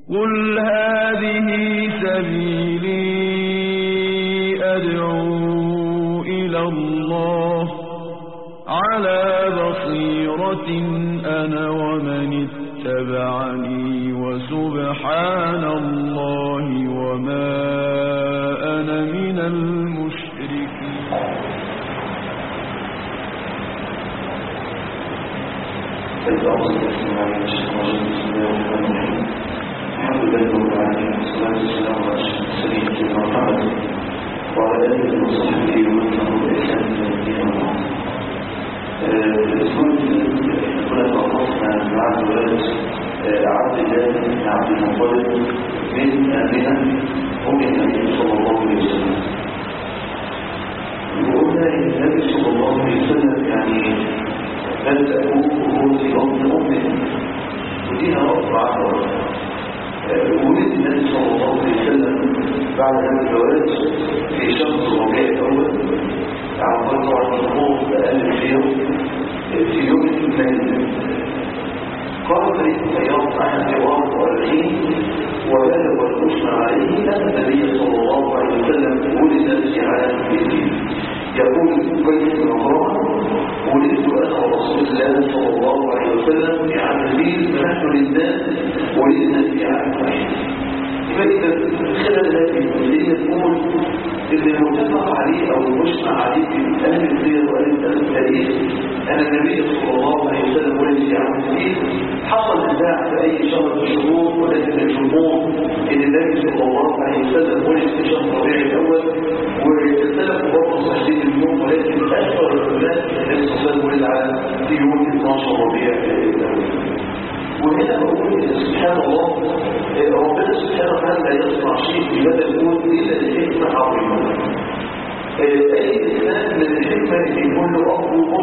قل هذه سبيلي أدعو إلى الله على بصيرة أنا ومن اتبعني وسبحان الله وما أنا من المشركين. الحمد لله رب العالمين والصلاة والسلام على أشرف المرسلين سيدنا محمد وعلى آله وصحبه ومن تبعهم بإحسان إلى يوم الدين. الأسبوع الذي كنا توقفنا مع الولد عبد الله بن عبد المطلب من آمنة أم النبي صلى الله عليه وسلم. وقلنا إن النبي صلى الله عليه وسلم يعني بدأ أبوه في بطن أمه وديها رفع عنه. ولد النبي صلى الله عليه وسلم بعد هذا الجواز في شهر ربيع الأول عن فترة الظهور بأقل في يوم الاثنين. قال فريق الطيار عن الحوار والرحيم وبلغ الحسن عليه أن النبي صلى الله عليه وسلم ولد في عام الدين. يقول قيس بن عمران ولدت أنا ورسول الله صلى الله عليه وسلم في عام الدين فنحن للناس ولدنا في عام واحد. فإذا خلال هذه الجزئية نقول إن المتفق عليه أو المجمع عليه في أهل السير وأهل التاريخ أن النبي صلى الله عليه وسلم ولد في عام الدين. حصل نزاع في أي شهر من الشهور ولكن الجمهور إن النبي صلى الله عليه وسلم ولد في شهر ربيع الأول واختلفوا برضه صحيح اليوم ولكن أكثر العلماء النبي صلى الله عليه وسلم ولد على في يوم 12 ربيع الأول. وهنا بقول سبحان الله ربنا سبحانه وتعالى لا يصنع شيء بمدى الكون إلا لحكمة عظيمة. أي إنسان من الحكمة اللي يكون له أب وأم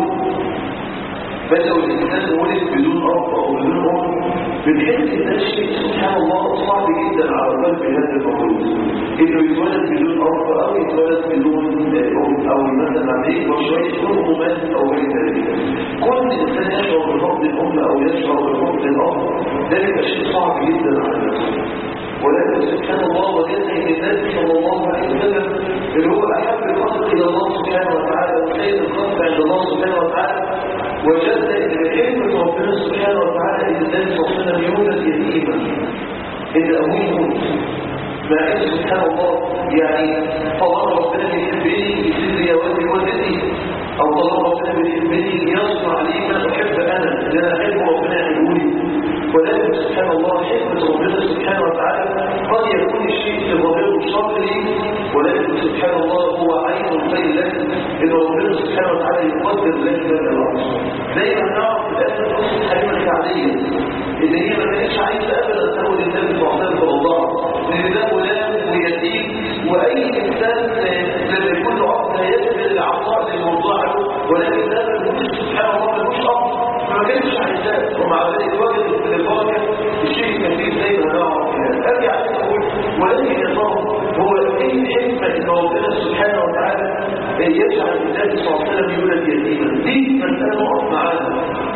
بل لو الإنسان ولد بدون أب أو بدون أم بنحس إن الشيء سبحان الله صعب جدا على قلب هذا المولود إنه يتولد بدون أب أو يتولد بدون أم أو مثلا عليه وشوية يكون ممات أو غير ذلك. كل إنسان يشعر بفقد الأم أو يشعر بفقد الأب ذلك شيء صعب جدا على نفسه. ولكن سبحان الله وجدنا ان النبي صلى الله عليه وسلم اللي هو احب الخلق الى الله سبحانه وتعالى وخير الخلق عند الله سبحانه وتعالى وجدنا ان بحكمه ربنا سبحانه وتعالى ان النبي صلى الله عليه وسلم يولد يتيما ان ابوه يموت مع ان سبحان الله يعني طالما ربنا بيحبني يسير يا ولدي والدتي او طالما ربنا بيحبني يصنع لي ما احب انا اللي انا احب ربنا يعمله لي. ولكن سبحان الله حكمة ربنا سبحانه وتعالى قد يكون الشيء في ظاهره شر لي ولكن سبحان الله هو عين الخير لك إن ربنا سبحانه وتعالى يقدر لك هذا الأمر. زي ما نعرف الآن قصة حليمة السعدية اللي هي ما كانتش عايزة أبدا تاخد النبي صلى الله عليه وسلم لأن ده غلام ويتيم وأي إنسان لما يكون له أب لا يقبل العطاء للمرضع له ولكن ده ملوش سبحان الله ملوش أب فما كانتش عايزاه ومع ذلك وجدت في الواقع الشيء كثير زي ما نعرف ارجع اقول ولكن يا ترى هو ايه الحكمه ان ربنا سبحانه وتعالى يجعل النبي صلى الله عليه وسلم يولد يتيما دي مساله نقف معانا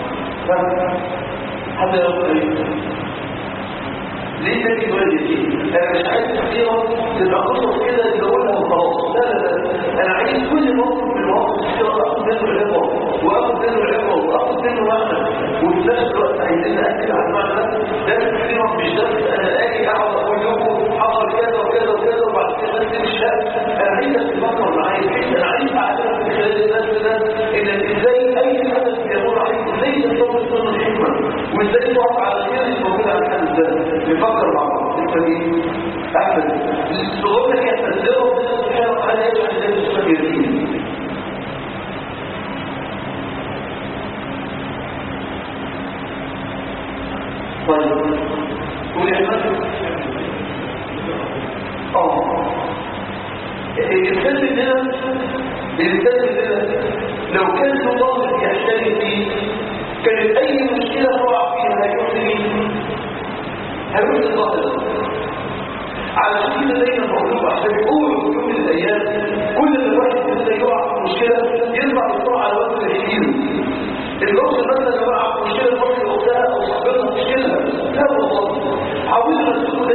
حتى يقول ليه النبي يولد يتيم؟ انا مش عايز كثيرا تبقى قصص كده نقولها وخلاص لا انا عايز كل موقف من المواقف كده اخد منه العبره واخد منه العبره واخد منه معنى وفي نفس الوقت عايزين ناكد على المعنى ده كثيرا مش درس انا اجي اقعد اقول لكم حصل كذا وكذا وكذا وبعد كده بس مش انا عايزك تفكر معايا انا عايز اعلمك في خلال الناس ده ان ازاي اي حدث بيمر عليك ازاي تستوعب سنه الحكمه وازاي تقف على خير الموجود على الحدث ده نفكر مع بعض انت مين؟ احمد الصغير هي تنزله ربنا سبحانه وتعالى يجعل الناس مستقرين. طيب قول يا احمد الانسان مننا لو كان الله يحتاج فيه كانت اي مشكله تقع فيها هيروح الله على كده دايما موضوع عشان يقولوا في يوم من الايام كل ما الواحد مننا يقع في مشكله يطلع بسرعه على وجه الحكيم. الوقت مثلا يقع في مشكله واحده اختها او صاحبتها مشكله لا والله عاوزنا نسكت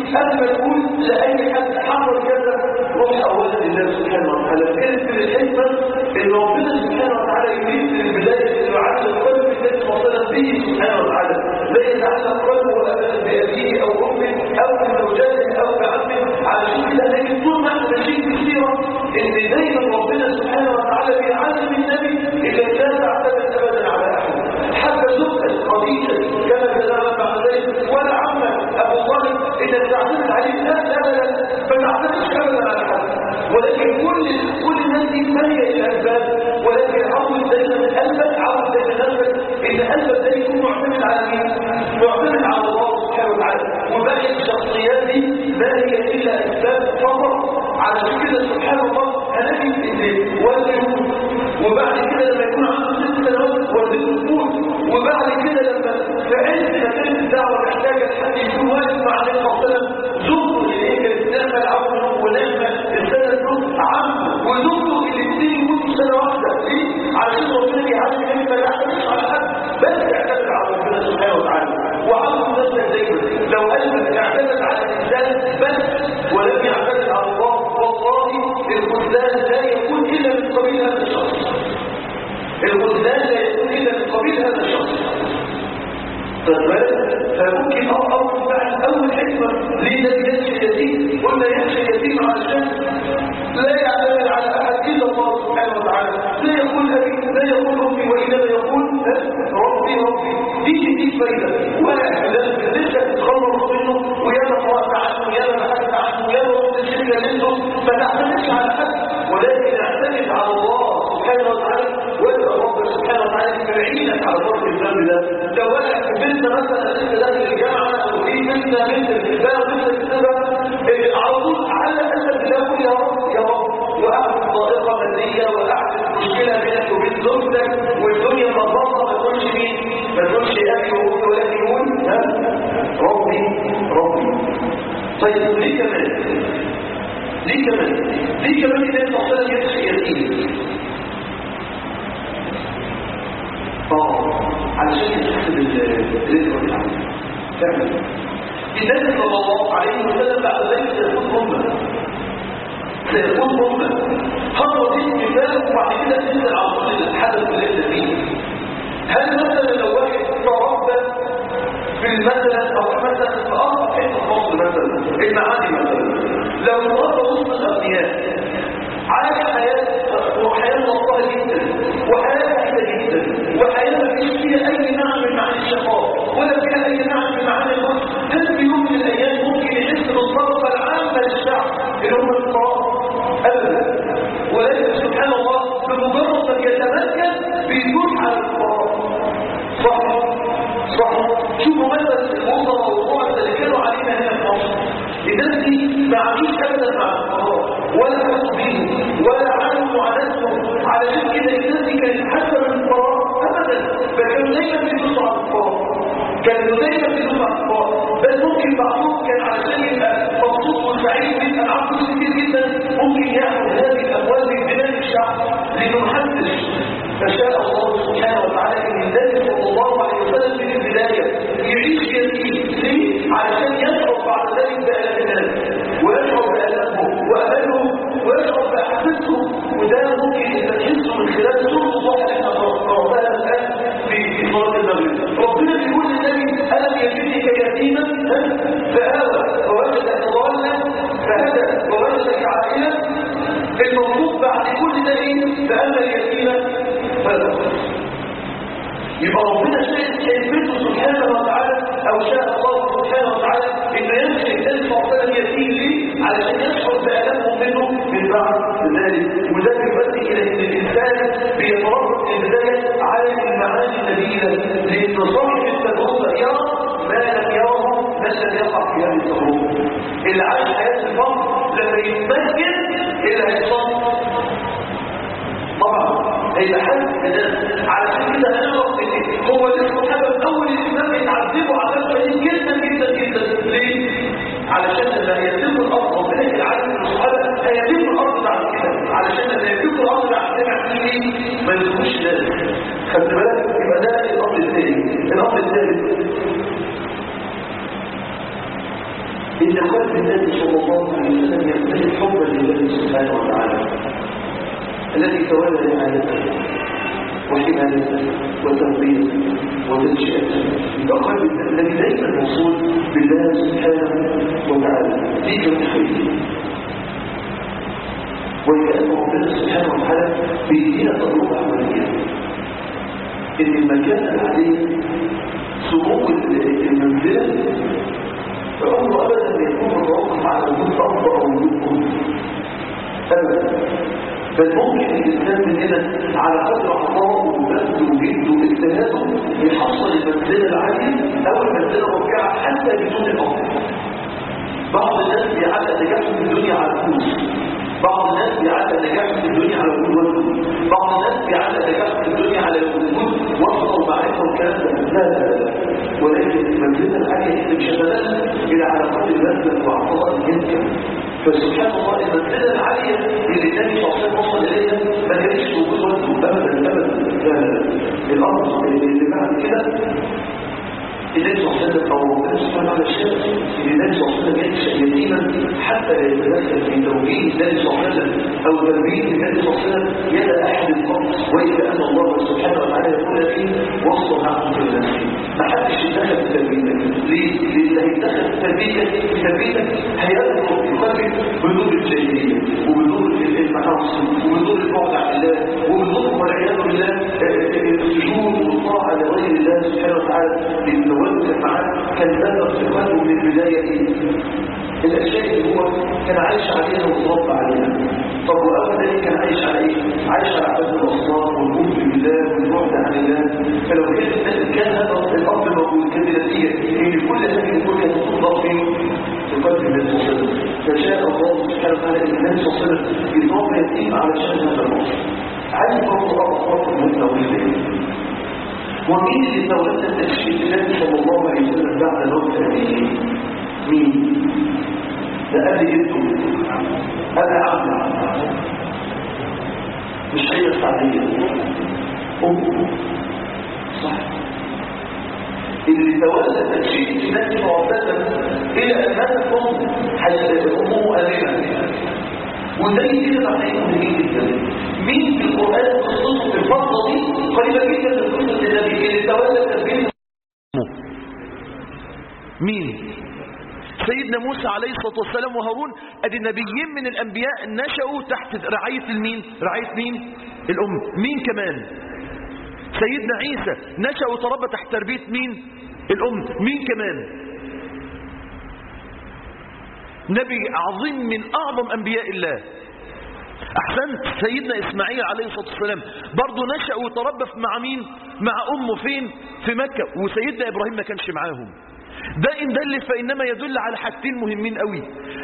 قبل ما تقول لأي حد حصل كذا روح أولا لله سبحانه وتعالى. كانت من الحكمة إن ربنا سبحانه وتعالى يريد من البداية إنه يعلم قلب الناس وصلا به سبحانه وتعالى، لا يتعلم قلبه أبدا بأبيه أو أمه أو بزوجاته أو بعمه. على شكل لكن طول ما احنا ماشيين في السيرة إن دايما ربنا سبحانه وتعالى بيعلم النبي إذا لا تعتمد أبدا على أحد. حتى زوجة خديجة كما تدعم بعد ذلك ولا عمه أبو طالب إذا تعتمد عليه لا أبدا، ما تعتمدش أبدا على أحد. ولكن كل الناس دي مالية الأسباب، ولكن عود دايما قلبك، عود دايما قلبك إن قلبك ده يكون معتمد على مين؟ معتمد على الله سبحانه وتعالى. وباقي الشخصيات دي ما هي إلا أسباب فقط. على كده سبحان الله هنجد إن والده وبعد كده لما يكون عنده 6 سنوات والده يموت، وبعد كده لما في عز ما كانت الدعوة محتاجة حد يكون واقف مع النبي صلى الله عليه وسلم زوجته اللي هي كانت نعمة العون ونعمة السنة عمه وزوجته الاثنين يموتوا سنة واحدة. ليه؟ علشان ربنا بيعلم النبي ما يعتمدش على حد بس يعتمد على ربنا سبحانه وتعالى. وعلم نفسك دايما لو قلبك اعتمد على الإنسان بس ولم يعتمد على الله والله الخذلان لا يكون إلا من قبيل هذا الشخص. الخذلان لا يكون إلا من قبيل هذا الشخص. فممكن أول حكمة ليه الذي يمشي يتيم؟ قلنا يمشي يتيم علشان لا يعتمد على أحد إلا الله سبحانه وتعالى. لا يقول أبي لا يقول أمي وإنما يقول ربي ربي. دي فايدة ولا احتلال لسه تتخلص منه ويانا قرأت عنه ويانا بحثت عنه ويانا وقت الشركة لنه. ما تعتمدش على حد ولكن اعتمد على الله سبحانه وتعالى. وإذا رب سبحانه وتعالى يعينك على فرق الذنب ده. لو أنا في بنت مثلا لسه داخل الجامعة أو في بنت الباب مثل السبب على طول على أسف تقول يا رب يا رب وأعمل ضائقة مادية وأعمل مشكلة بينك وبين زوجتك والدنيا مضبطة ما تقولش مين؟ ما تقولش أبي وأمي ولكن يقول ربي ربي. طيب ليه كمان؟ ليه كمان إذا المحصلة يمشي يتيم؟ علشان تحسب الرزق بتاعه فعلا. النبي صلى الله عليه وسلم بعد ذلك سيكون أمة خطوة دي مثال وبعد كده تنزل على طول الحدث اللي انت فيه. هل مثلا لو واحد تربى في مثلا او مثلا في ارض حته مصر مثلا المعادي مثلا لو تربى وسط الاغنياء عايش حياه لطيفه جدا وحياه سعيده جدا وحياه ما فيش فيها اي نعم من معاني الشقاء ولا فيها اي نعم من معاني الموت، هل في يوم من الايام ممكن يحس بالطاقه العامه للشعب اللي هم الفقراء؟ ابدا. ولكن سبحان الله بمجرد ما يتمكن بيدوس على الفقراء. صح شوفوا مثلا الوزراء والقوى اللي كانوا علينا هنا في مصر، الناس دي ما عاشوش ابدا مع الفقراء ولا حسوا بيهم ولا عاشوا معاناتهم. علشان كده الناس دي كانت حاسه بالفقراء ابدا، فكانوا دايما بيدوسوا على الفقراء، بس ممكن بعضهم كان علشان يبقى مبسوط وسعيد ويبقى معاه فلوس كتير جدا ممكن ياخد هذه الاموال من بلاد الشعب لانه محدش. فشاء الله سبحانه وتعالى ان النبي صلى الله عليه وسلم في البدايه يعيش يتيم. ليه؟ علشان يشعر بعد ذلك بآلام الناس ويشعر بآلامهم وأملهم ويشعر بأحساسهم. وده ممكن يستحسه من خلال سورة الله اللي احنا قرأناها الآن في صلاة المغرب. ربنا بيقول للنبي ألم يجدك يتيما فآوى ووجدك ضالا فهدى ووجدك عائلا. المطلوب بعد كل ده ايه؟ فأما اليتيم فلا. يبقى ربنا شايفته سبحانه وتعالى او شاء الله سبحانه وتعالى انه يمشي الانسان فاصلا يتيم ليه؟ علشان يشعر بآلامهم منه من بعد ذلك. وده يؤدي الى ان الانسان بيتربط في البدايه على المعاني النبيله لان صاحب التجربه يرى ما لم يره من لم يقع في هذه التجربه. اللي عاش حياه الفقر لما يتمكن اللي هيصاب طبعا هيبقى حد كده. علشان كده هنعرف ان هو لسه حابب اول الاسلام يتعذبوا عذاب شديد جدا جدا جدا. ليه؟ علشان لما يتم الارض ربنا يعلم الصحابه هيتم الارض بعد كده، علشان لما يتم الارض بعد كده عارفين ايه؟ ما يدخلوش ذلك. خدت بالك؟ يبقى ده الامر الثاني. الامر الثالث إن قلب النبي صلى الله عليه وسلم يمتلئ حبا لله سبحانه وتعالى الذي تولى رعايته وحمايته وتربيته وتنشئته. يبقى قلب الذي دائما موصول بالله سبحانه وتعالى دي كالخير. وكأن ربنا سبحانه وتعالى بيدينا تجربة عملية إن المكان العادي سمو المنزلة فأمر أبدا ما يكون متوقف على وجود أرض أو وجود أرض أبدا، بل ممكن الإنسان مننا على قدر عطاءه وبذله وجده واجتهاده يحصل المنزلة العالية أو المنزلة الرفيعة حتى بدون الأرض. بعض الناس بيعلق نجاحهم في الدنيا على الفلوس، بعض الناس بيعلق نجاحهم في الدنيا على وجود وجود، بعض الناس بيعلق نجاحهم في الدنيا على وجود وصفه ومعرفه والكلام ده. لا ولكن المنزلة العالية اللي شغلتها إلى على قدر البذل وعطاء المنكر. فسبحان الله المنزلة العالية اللي النبي صلى الله عليه وسلم وصل إليها ما كانش وجود وجود أبدا. الأمر اللي بعد كده النبي صلى الله عليه وسلم أو ربنا سبحانه وتعالى الشمس اللي النبي صلى الله عليه وسلم ينشأ يتيما حتى لا يتدخل في توجيه النبي صلى الله عليه وسلم أو تربية النبي صلى الله عليه وسلم يد أحد القرص، وإذا أن الله سبحانه وتعالى يقول فيه وصل عنه في النفس. ما حدش يتدخل في تربيتك. ليه؟ لأن هيتدخل في تربيتك هيأثر في قلبك بنور الجاهلية وبنور المعاصي وبنور البعد عن الله وبنور والعياذ بالله السجود والطاعة لغير الله سبحانه وتعالى. التوجه معاه كان بدأ في قلبه من البداية الأشياء اللي هو كان عايش عليها وتربى عليها. طب وأولا كان عايش على إيه؟ عايش على عبادة الأصنام والكفر بالله والبعد عن الله. فلو كان هذا الأمر موجود كان نتيجة إن كل هذه الأمور كانت تضاف في قلب النبي صلى الله عليه وسلم. فشاء الله سبحانه وتعالى إن النبي صلى الله عليه وسلم يضاف يتيم على شأن هذا الأمر. عايز برضه أطلق المتنوعين. ومين اللي تولى التشريف النبي صلى الله عليه وسلم بعد موت أبيه؟ مين؟ ده أبي جده، أبي عبد، مش هي السعدية، أمه، صح. اللي تولى تشريف النبي صلى الله عليه وسلم إلى أن ماتت أمه آمنة. وزي كده معناه مهم جدا. مين في القرآن قصته في الفترة دي قريبة جدا من قصة النبي اللي تولى تربيته؟ مين؟ سيدنا موسى عليه الصلاة والسلام وهارون. ادي النبيين من الأنبياء نشأوا تحت رعاية المين؟ رعاية مين؟ الأم. مين كمان؟ سيدنا عيسى نشأ وتربى تحت تربية مين؟ الأم. مين كمان؟ نبي عظيم من أعظم أنبياء الله. أحسنت. سيدنا إسماعيل عليه الصلاة والسلام برضو نشأ وتربى مع مين؟ مع أمه فين؟ في مكة. وسيدنا إبراهيم ما كانش معاهم. ده إن دل فإنما يدل على حاجتين مهمين قوي.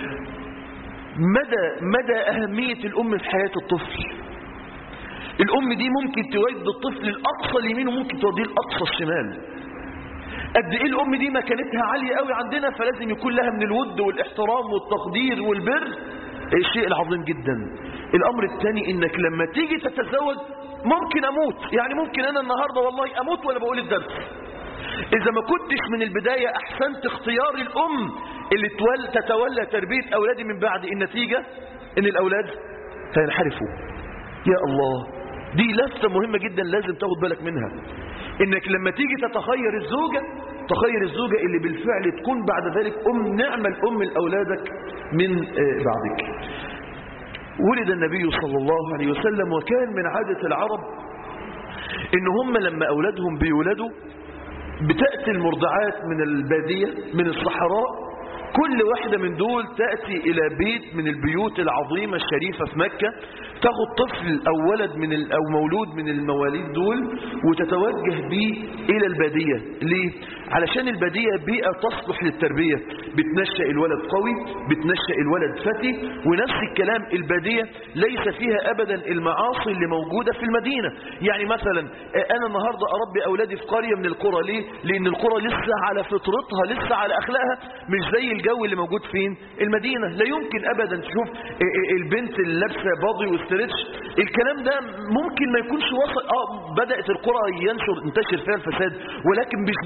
مدى أهمية الأم في حياة الطفل. الأم دي ممكن تودي الطفل الأقصى اليمين وممكن توديه الأقصى الشمال. قد ايه الام دي مكانتها عاليه قوي عندنا، فلازم يكون لها من الود والاحترام والتقدير والبر الشيء العظيم جدا. الامر الثاني انك لما تيجي تتزوج ممكن اموت، يعني ممكن انا النهارده والله اموت وانا بقول الدرس. اذا ما كنتش من البدايه احسنت اختيار الام اللي تتولى تربيه اولادي من بعد، النتيجه ان الاولاد هينحرفوا. يا الله، دي لفتة مهمة جدا لازم تاخد بالك منها. انك لما تيجي تتخير الزوجة، تخير الزوجة اللي بالفعل تكون بعد ذلك نعمة الأم لأولادك من بعدك. ولد النبي صلى الله عليه وسلم، وكان من عادة العرب ان هم لما أولادهم بيولدوا بتأتي المرضعات من البادية من الصحراء، كل واحدة من دول تأتي إلى بيت من البيوت العظيمة الشريفة في مكة، تاخد طفل أو ولد أو مولود من المواليد دول وتتوجه به إلى البادية. ليه؟ علشان البادية بيئة تصلح للتربية، بتنشأ الولد قوي، بتنشأ الولد فتي. ونفس الكلام البادية ليس فيها أبدا المعاصي اللي موجودة في المدينة. يعني مثلا أنا النهاردة أربي أولادي في قرية من القرى. ليه؟ لأن القرى لسه على فطرتها، لسه على أخلاقها، مش زي الجو اللي موجود فين؟ المدينة. لا يمكن أبدا تشوف البنت اللي لابسه باضي واسترتش، الكلام ده ممكن ما يكونش وصل. بدأت القرى ينتشر فيها الفساد، ولكن مش بنفس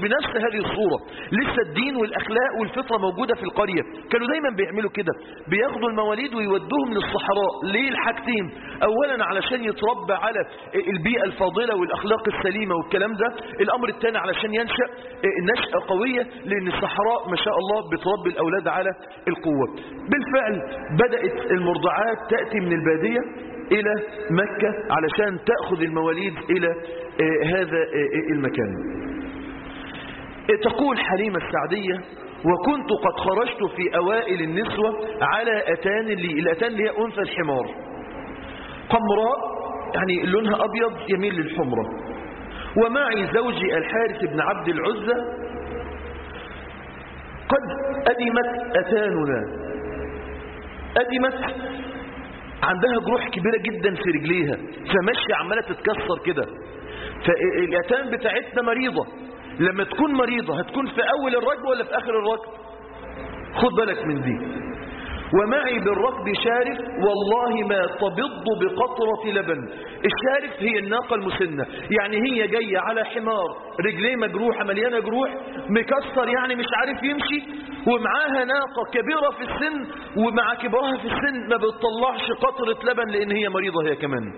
بهذه الصورة. لسه الدين والأخلاق والفطرة موجودة في القرية. كانوا دايما بيعملوا كده، بياخدوا المواليد ويودوهم للصحراء. ليه؟ الحاجتين: أولا علشان يتربى على البيئة الفاضلة والأخلاق السليمة والكلام ده. الأمر الثاني علشان ينشأ نشأة قوية، لأن الصحراء ما شاء الله بتربي الأولاد على القوة. بالفعل بدأت المرضعات تأتي من البادية إلى مكة علشان تأخذ المواليد إلى هذا المكان. تقول حليمة السعدية: وكنت قد خرجت في أوائل النسوة على أتان لي. الأتان اللي هي أنثى الحمار، قمراء يعني لونها أبيض يميل للحمرة، ومعي زوجي الحارث بن عبد العزة. قد أدمت أتاننا، أدمت، عندها جروح كبيرة جدا في رجليها، فماشية عمالة تتكسر كده. فالأتان بتاعتنا مريضة. لما تكون مريضة هتكون في أول الركب ولا في آخر الركب؟ خد بالك من دي. ومعي بالركب شارف والله ما تبض بقطرة لبن. الشارف هي الناقة المسنة، يعني هي جاية على حمار رجليه مجروحة مليانة جروح مكسر، يعني مش عارف يمشي، ومعاها ناقة كبيرة في السن، ومع كبرها في السن ما بتطلعش قطرة لبن لأن هي مريضة هي كمان.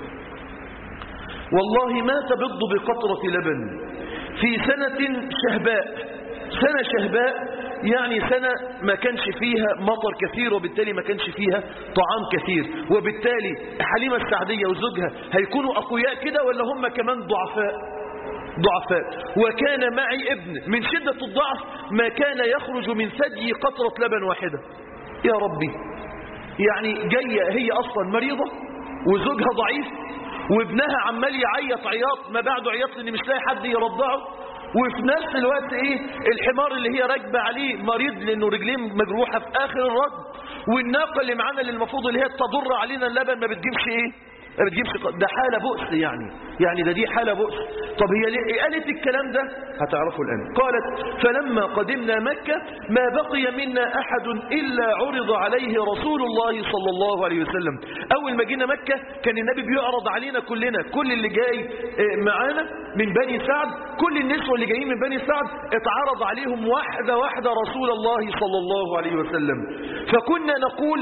والله ما تبض بقطرة لبن في سنة شهباء. سنة شهباء يعني سنة ما كانش فيها مطر كثير، وبالتالي ما كانش فيها طعام كثير، وبالتالي حليمة السعدية وزوجها هيكونوا أقوياء كده ولا هم كمان ضعفاء؟ وكان معي ابن من شدة الضعف ما كان يخرج من ثدي قطرة لبن واحدة. يا ربي، يعني جاية هي أصلا مريضة وزوجها ضعيف وابنها عمال يعيط عياط ما بعده عياط لأن مش لاقي حد يرضعه، وفي نفس الوقت الحمار اللي هي راكبه عليه مريض لأنه رجليه مجروحة في آخر الركب، والناقة اللي معانا اللي المفروض اللي هي تضر علينا اللبن ما بتجيبش ما بتجيبش. ده حالة بؤس، يعني دي حالة بؤس. طب هي ليه قالت الكلام ده؟ هتعرفوا الآن. قالت: فلما قدمنا مكة ما بقي منا أحد إلا عرض عليه رسول الله صلى الله عليه وسلم. أول ما جينا مكة كان النبي بيعرض علينا كلنا، كل اللي جاي معانا من بني سعد، كل النسوة اللي جايين من بني سعد اتعرض عليهم واحدة واحدة رسول الله صلى الله عليه وسلم. فكنا نقول: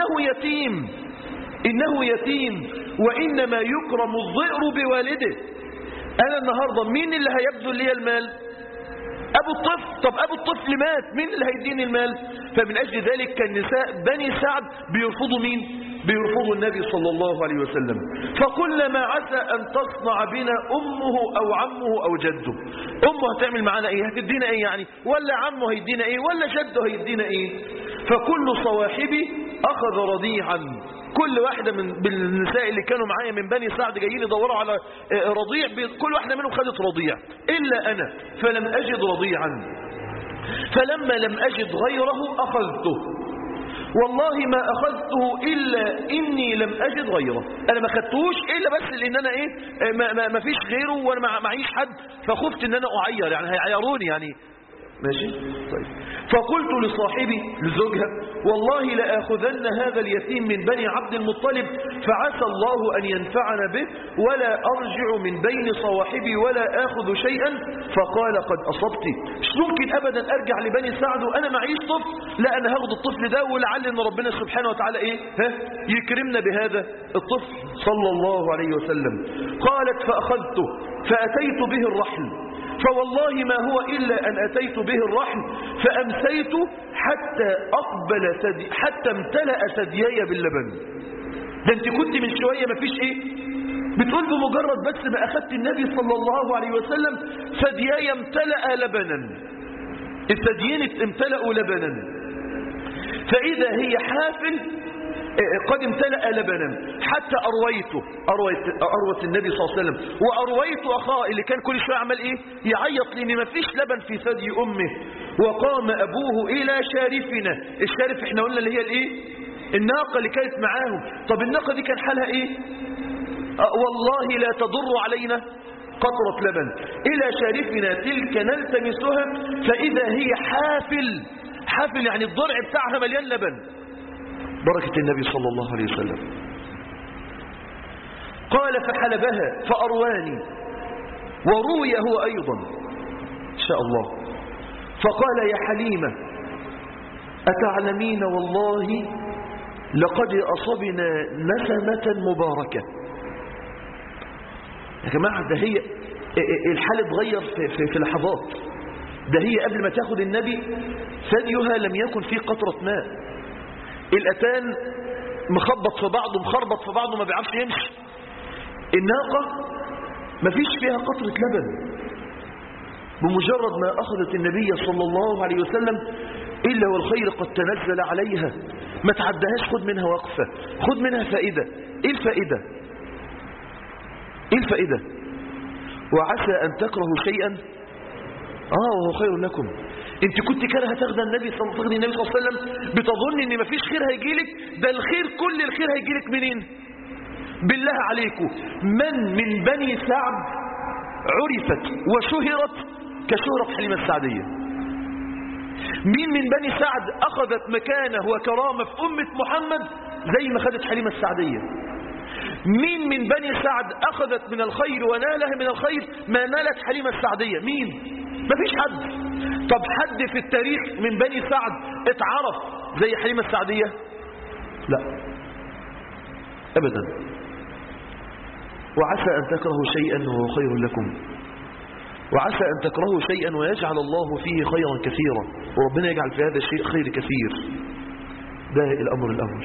إنه يتيم وإنما يكرم الضئر بوالده. أنا النهاردة مين اللي هيبذل لي المال؟ أبو الطفل. طب أبو الطفل مات، مين اللي هيديني المال؟ فمن أجل ذلك كان نساء بني سعد بيرفضوا مين؟ بيرفضوا النبي صلى الله عليه وسلم. فقلنا: ما عسى أن تصنع بنا أمه أو عمه أو جده. أمه هتعمل معنا إيه؟ هتدينا إيه يعني؟ ولا عمه هيدينا إيه؟ ولا جده هيدينا إيه؟ فكل صواحبي أخذ رضيعا. كل واحدة من النساء اللي كانوا معايا من بني سعد جايين يدوروا على رضيع، كل واحدة منهم خدت رضيع إلا أنا، فلم أجد رضيعا. فلما لم أجد غيره أخذته. والله ما أخذته إلا إني لم أجد غيره. أنا ما أخذتهوش إلا بس لأن أنا ما فيش غيره وأنا معيش حد، فخفت إن أنا أعير، يعني هيعيروني يعني. ماشي طيب. فقلت لصاحبي لزوجها: والله لآخذن هذا اليتيم من بني عبد المطلب فعسى الله أن ينفعنا به ولا أرجع من بين صواحبي ولا آخذ شيئا. فقال: قد أصبت، مش ممكن أبدا أرجع لبني سعد وأنا معيش طفل، لا أنا هاخد الطفل ده ولعل أن ربنا سبحانه وتعالى يكرمنا بهذا الطفل صلى الله عليه وسلم. قالت: فأخذته فأتيت به الرحل، فوالله ما هو إلا أن أتيت به الرحل فأمسيت حتى امتلأ ثديي باللبن. ده انت كنت من شوية ما فيش بتقول بمجرد بس ما أخذت النبي صلى الله عليه وسلم ثديي امتلأ لبنا، الثديين امتلأوا لبنا، فإذا هي حافل قد امتلأ لبنا حتى أرويت النبي صلى الله عليه وسلم، وأرويت أخاه اللي كان كل شوية عمل يعيط لأن ما فيش لبن في ثدي أمه. وقام أبوه إلى شارفنا. الشارف احنا قلنا اللي هي الناقة اللي كانت معاهم. طب الناقة دي كان حالها والله لا تضر علينا قطرة لبن. إلى شارفنا تلك نلتمسها فإذا هي حافل يعني الضرع بتاعها مليان لبن. بركة النبي صلى الله عليه وسلم. قال: فحلبها فأرواني، وروي هو أيضا إن شاء الله فقال يا حليمة أتعلمين والله لقد أصبنا نسمة مباركة. يا جماعة ده هي الحال اتغير في لحظات. ده هي قبل ما تاخد النبي ثديها لم يكن فيه قطرة ماء، الأتان مخبط في بعضه مخربط في بعضه ما بيعرفش يمشي، الناقة ما فيش فيها قطرة لبن. بمجرد ما أخذت النبي صلى الله عليه وسلم إلا والخير قد تنزل عليها، ما تعدهاش، خد منها وقفة، خد منها فائدة. إيه الفائدة؟ إيه الفائدة؟ وعسى أن تكرهوا شيئا وهو خير لكم. انت كنت كاره تاخدي النبي صلى الله عليه وسلم بتظن ان مفيش خير هيجيلك، ده الخير كل الخير هيجيلك منين؟ بالله عليكم من بني سعد عرفت وشهرت كشهرة حليمة السعدية؟ مين من بني سعد أخذت مكانه وكرامة في أمة محمد زي ما خدت حليمة السعدية؟ مين من بني سعد أخذت من الخير ونالها من الخير ما نالت حليمة السعدية؟ مين؟ مفيش حد. طب حد في التاريخ من بني سعد اتعرف زي حليمة السعدية؟ لا أبدا. وعسى أن تكرهوا شيئا وهو خير لكم، وعسى أن تكرهوا شيئا ويجعل الله فيه خيرا كثيرا، وربنا يجعل في هذا الشيء خير كثير. ده الأمر الأول.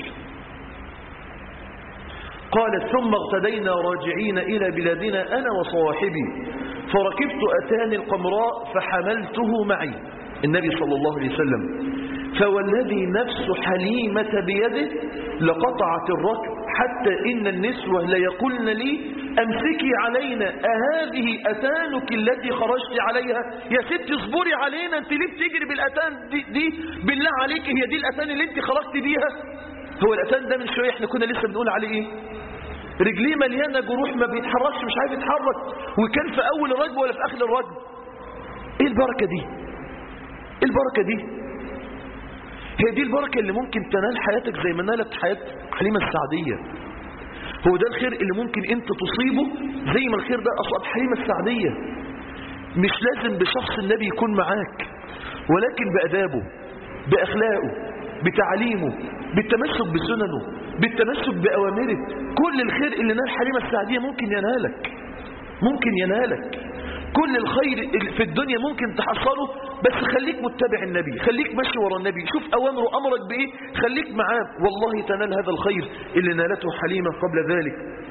قالت ثم اغتدينا راجعين إلى بلادنا أنا وصواحبي فركبت أتاني القمراء فحملته معي، النبي صلى الله عليه وسلم، فوالذي نفس حليمة بيده لقطعت الركب حتى إن النسوة ليقولن لي أمسكي علينا أهذه أتانك التي خرجت عليها؟ يا ست اصبري علينا، أنت ليه بتجري بالأتان دي بالله عليك؟ هي دي الأتان اللي أنت خرجت بيها؟ هو الأتان ده من شوية احنا كنا لسه بنقول عليه ايه؟ رجليه مليانة جروح ما بيتحركش، مش عارف يتحرك، وكان في أول الرجب ولا في آخر الرجب. ايه البركة دي؟ ايه البركة دي؟ هي دي البركة اللي ممكن تنال حياتك زي ما نالت حياة حليمة السعدية. هو ده الخير اللي ممكن انت تصيبه زي ما الخير ده أصاب حليمة السعدية. مش لازم بشخص النبي يكون معاك، ولكن بأدابه، بأخلاقه، بتعليمه، بالتمسك بسننه، بالتمسك بأوامره. كل الخير اللي نال حليمة السعدية ممكن ينالك، ممكن ينالك. كل الخير في الدنيا ممكن تحصله، بس خليك متبع النبي، خليك ماشي ورا النبي، شوف أوامره أمرك بإيه، خليك معاه، والله تنال هذا الخير اللي نالته حليمة قبل ذلك.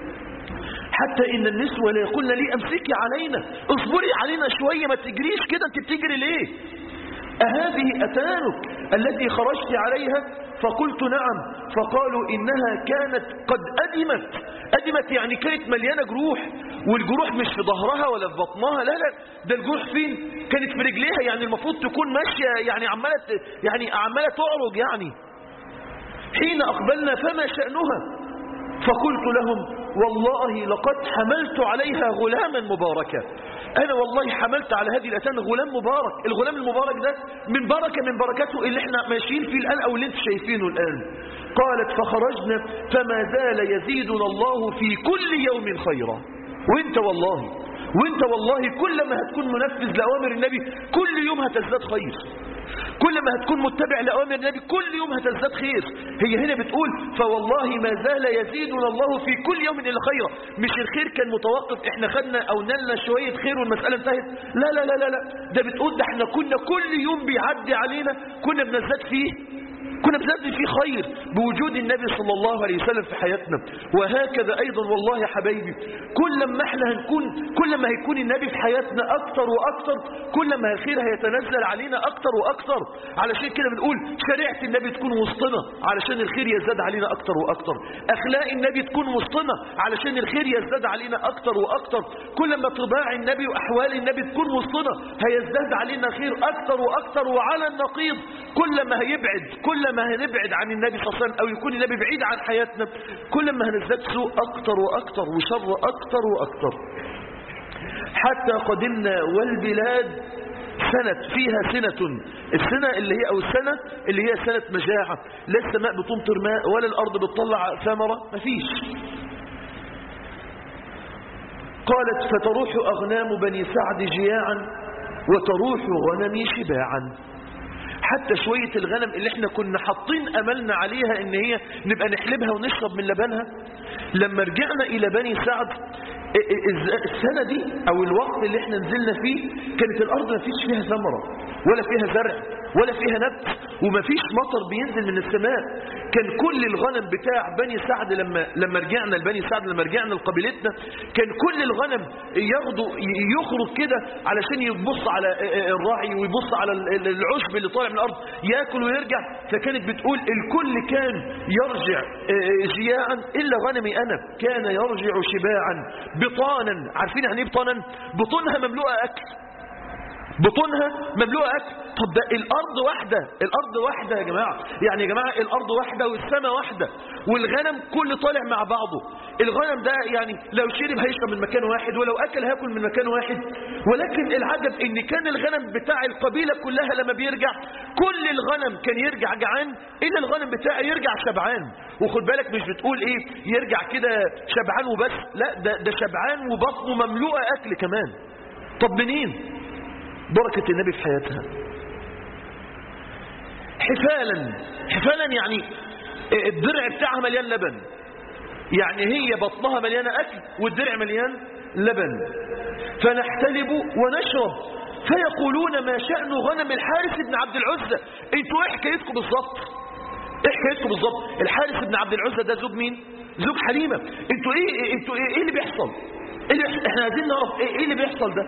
حتى إن النسوة لا يقولن لي أمسكي علينا، اصبري علينا شوية، ما تجريش كده، أنت بتجري ليه؟ أهذه أتانك التي خرجت عليها؟ فقلت نعم. فقالوا إنها كانت قد أدمت يعني كانت مليانة جروح، والجروح مش في ظهرها ولا في بطنها، لا ده الجروح فين؟ كانت في رجليها، يعني المفروض تكون ماشية يعني عمالة تعرج يعني. حين أقبلنا فما شأنها؟ فقلت لهم والله لقد حملت عليها غلاما مباركا، أنا والله حملت على هذه الأتان غلام مبارك. الغلام المبارك ده من بركته اللي احنا ماشيين فيه الآن أو اللي انت شايفينه الآن. قالت فخرجنا فما زال يزيدنا الله في كل يوم خيرا. وانت والله كلما هتكون منفذ لأوامر النبي كل يوم هتزداد خير، كل ما هتكون متبع لأوامر النبي كل يوم هتزداد خير. هي هنا بتقول فوالله ما زال يزيدنا الله في كل يوم إلا خيرا. مش الخير كان متوقف، احنا خدنا أو نلنا شوية خير والمسألة انتهت، لا لا لا لا، ده بتقول ده احنا كنا كل يوم بيعدي علينا كنا بنزداد فيه خير بوجود النبي صلى الله عليه وسلم في حياتنا. وهكذا أيضا والله يا حبايبي كل ما هيكون النبي في حياتنا أكتر وأكتر، كل ما الخير هيتنزل علينا أكتر وأكتر. علشان كده بنقول شريعة النبي تكون وسطنا علشان الخير يزداد علينا أكتر وأكتر، أخلاق النبي تكون وسطنا علشان الخير يزداد علينا أكتر وأكتر. كل ما طباع النبي وأحوال النبي تكون وسطنا هيزداد علينا خير أكتر وأكتر. وعلى النقيض كل ما هنبعد عن النبي صلى الله عليه وسلم أو يكون النبي بعيد عن حياتنا كل ما هنزداد سوء أكتر وأكتر وشر أكتر وأكتر. حتى قدمنا والبلاد فيها سنة، السنة اللي هي أو السنة اللي هي سنة مجاعة، لا السماء بتمطر ماء ولا الأرض بتطلع ثمرة، مفيش. قالت فتروح أغنام بني سعد جياعا وتروح غنمي شباعا. حتى شوية الغنم اللي احنا كنا حاطين أملنا عليها ان هي نبقى نحلبها ونشرب من لبنها، لما رجعنا إلى بني سعد السنة دي أو الوقت اللي احنا نزلنا فيه كانت الأرض ما فيش فيها ثمرة ولا فيها زرع ولا فيها نبت وما فيش مطر بينزل من السماء. كان كل الغنم بتاع بني سعد لما رجعنا لبني سعد، لما رجعنا لقبيلتنا، كان كل الغنم يخرج كده علشان يبص على الراعي ويبص على العشب اللي طالع من الأرض يأكل ويرجع. فكانت بتقول الكل كان يرجع جياعا إلا غنمي أنا كان يرجع شباعا بطانا. عارفين يعني ايه بطانا؟ بطونها مملوءة أكل، بطونها مملوءة أكل. طب ده الأرض واحدة يا جماعة، يعني يا جماعة الأرض واحدة والسماء واحدة والغنم كل طالع مع بعضه. الغنم ده يعني لو شرب هيشرب من مكان واحد ولو أكل هياكل من مكان واحد. ولكن العجب إن كان الغنم بتاع القبيلة كلها لما بيرجع كل الغنم كان يرجع جعان إلا الغنم بتاعي يرجع شبعان. وخد بالك مش بتقول إيه يرجع كده شبعان وبس، لا ده شبعان وبطنه مملوءة أكل كمان. طب منين؟ بركة النبي في حياتها. حفالا يعني الدرع بتاعها مليان لبن، يعني هي بطنها مليانة أكل والدرع مليان لبن. فنحتلب ونشرب فيقولون ما شأن غنم الحارث بن عبد العزة. انتوا ايه حكايتكم بالظبط؟ الحارث بن عبد العزة ده زوج مين؟ زوج حليمة. انتوا ايه اللي بيحصل؟ احنا عايزين نعرف ايه اللي بيحصل ده.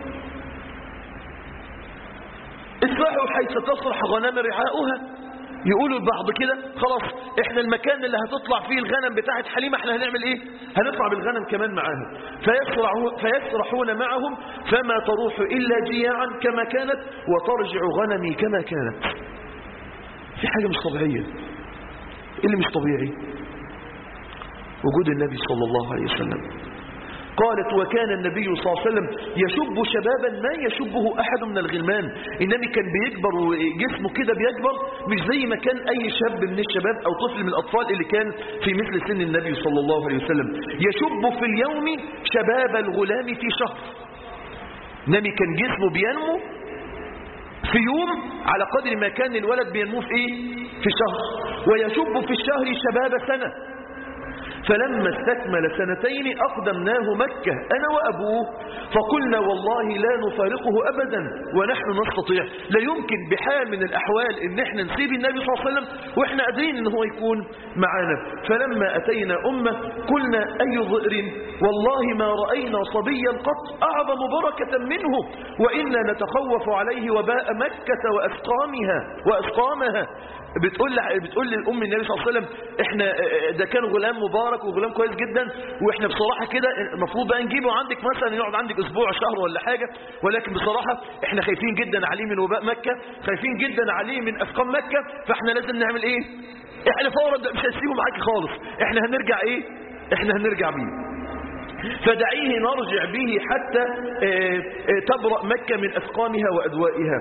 اصلحوا حيث تصلح غنم رعاؤها. يقولوا البعض كده خلاص احنا المكان اللي هتطلع فيه الغنم بتاعت حليمة احنا هنعمل ايه؟ هنطلع بالغنم كمان معاها. فيسرحون معهم فما تروح إلا جياعا كما كانت وترجع غنمي كما كانت. في حاجة مش طبيعية. ايه اللي مش طبيعي؟ وجود النبي صلى الله عليه وسلم. قالت وكان النبي صلى الله عليه وسلم يشب شبابا ما يشبه أحد من الغلمان. النبي كان بيكبر وجسمه كده بيكبر مش زي ما كان أي شاب من الشباب أو طفل من الأطفال اللي كان في مثل سن النبي صلى الله عليه وسلم. يشب في اليوم شباب الغلام في شهر. النبي كان جسمه بينمو في يوم على قدر ما كان الولد بينمو في شهر. ويشب في الشهر شباب سنة. فلما استكمل 2 أقدمناه مكة أنا وأبوه فقلنا والله لا نفارقه أبدا ونحن نستطيع. لا يمكن بحال من الأحوال إن احنا نسيب النبي صلى الله عليه وسلم وإحنا قادرين إن هو يكون معانا. فلما أتينا أمة قلنا أي ضئر والله ما رأينا صبيا قط أعظم بركة منه وإنا نتخوف عليه وباء مكة وأسقامها. بتقول للأم النبي صلى الله عليه وسلم احنا ده كان غلام مبارك وغلام كويس جدا واحنا بصراحة كده المفروض بقى نجيبه عندك مثلا يقعد عندك اسبوع شهر ولا حاجة، ولكن بصراحة احنا خايفين جدا عليه من وباء مكة، خايفين جدا عليه من أسقام مكة، فاحنا لازم نعمل ايه؟ احنا فورا مش هنسيبه معاكي خالص، احنا هنرجع بيه. فدعيه نرجع به حتى تبرأ مكة من أسقامها وأدوائها.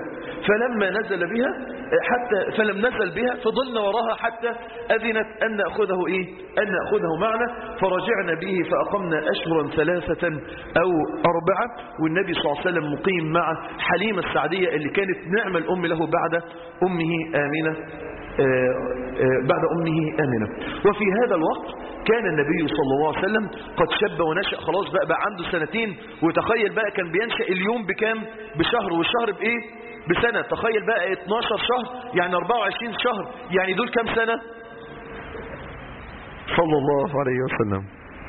فلم نزل بها فضلنا وراها حتى أذنت أن نأخذه معنا. فرجعنا به فأقمنا أشهرا 3 أو 4 والنبي صلى الله عليه وسلم مقيم مع حليمة السعدية اللي كانت نعم الأم له بعد أمه آمنة. وفي هذا الوقت كان النبي صلى الله عليه وسلم قد شب ونشأ خلاص بقى عنده 2 وتخيل بقى كان بينشأ اليوم بكام؟ بشهر والشهر بإيه؟ بسنة. تخيل بقى 12 شهر يعني 24 شهر يعني دول كام سنة؟ صلى الله عليه وسلم.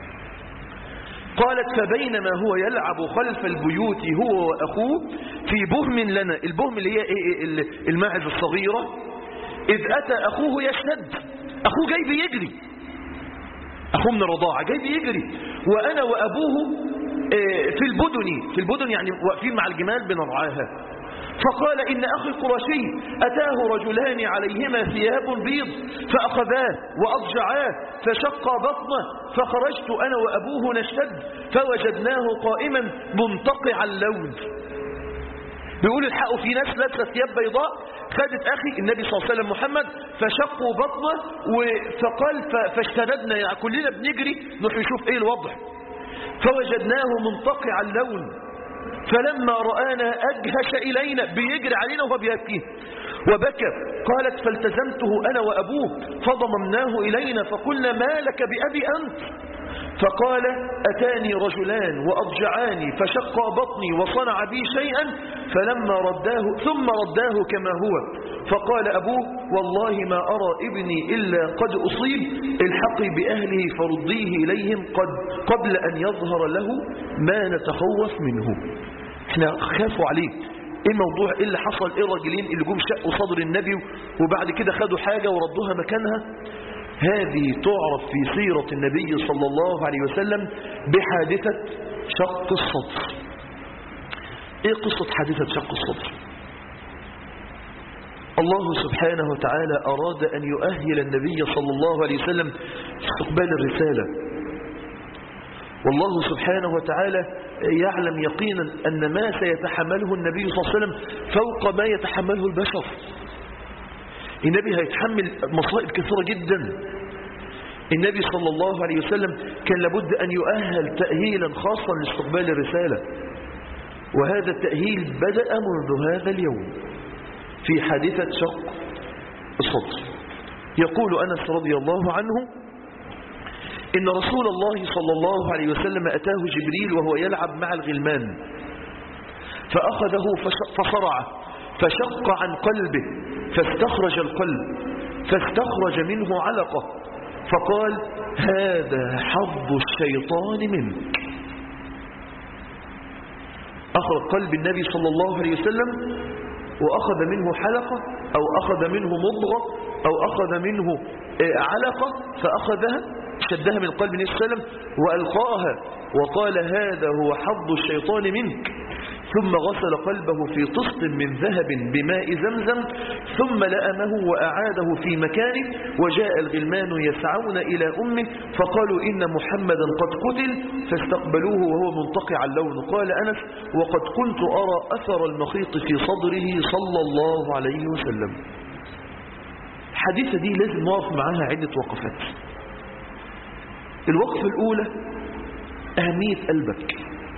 قالت فبينما هو يلعب خلف البيوت هو وأخوه في بهم لنا. البهم اللي هي الماعز الصغيرة. إذ أتى أخوه يشتد. أخوه جاي بيجري، أخوه من الرضاعة جاي بيجري وأنا وأبوه في البدن يعني واقفين مع الجمال بنرعاها. فقال إن أخي القرشي أتاه رجلان عليهما ثياب بيض فأخذاه وأضجعاه فشق بطنه فخرجت أنا وأبوه نشتد فوجدناه قائما منتقع اللون. بيقول الحقوا في ناس لابسه ثياب بيضاء خدت أخي النبي صلى الله عليه وسلم محمد فشقوا بطنه فقال فاشتددنا يعني كلنا بنجري نروح نشوف ايه الوضع. فوجدناه منتقع اللون فلما رآنا أجهش إلينا، بيجري علينا وهو بيبكي وبكى. قالت فالتزمته أنا وأبوه فضممناه إلينا فقلنا ما لك بأبي أنت؟ فقال أتاني رجلان وأضجعاني فشق بطني وصنع بي شيئا فلما رداه ثم رداه كما هو. فقال أبوه والله ما أرى ابني إلا قد أصيب، الحقي بأهله فرديه إليهم قبل أن يظهر له ما نتخوف منه. احنا خافوا عليه. ايه موضوع ايه اللي حصل؟ ايه الراجلين اللي جم شقوا صدر النبي وبعد كده خدوا حاجة وردوها مكانها؟ هذه تعرف في سيرة النبي صلى الله عليه وسلم بحادثة شق الصدر. ايه قصة حادثة شق الصدر؟ الله سبحانه وتعالى أراد أن يؤهل النبي صلى الله عليه وسلم استقبال الرسالة، والله سبحانه وتعالى يعلم يقينا أن ما سيتحمله النبي صلى الله عليه وسلم فوق ما يتحمله البشر. النبي هيتحمل مصائب كثيرة جدا. النبي صلى الله عليه وسلم كان لابد أن يؤهل تأهيلا خاصا لاستقبال الرسالة، وهذا التأهيل بدأ منذ هذا اليوم في حادثة شق الصدر. يقول أنس رضي الله عنه إن رسول الله صلى الله عليه وسلم أتاه جبريل وهو يلعب مع الغلمان فأخذه فصرعه فشق عن قلبه فاستخرج القلب فاستخرج منه علقة فقال هذا حظ الشيطان منك. أخذ قلب النبي صلى الله عليه وسلم وأخذ منه حلقة أو أخذ منه مضغة أو أخذ منه علقة فأخذها شدها من قلب النبي صلى الله عليه وسلم وألقاها وقال هذا هو حظ الشيطان منك. ثم غسل قلبه في طست من ذهب بماء زمزم ثم لأمه وأعاده في مكانه وجاء الغلمان يسعون إلى أمه فقالوا إن محمدا قد قتل فاستقبلوه وهو منتقع اللون. قال أنس وقد كنت أرى أثر المخيط في صدره صلى الله عليه وسلم. الحديثة دي لازم نقف معاها عدة وقفات. الوقفة الأولى أهمية قلبك.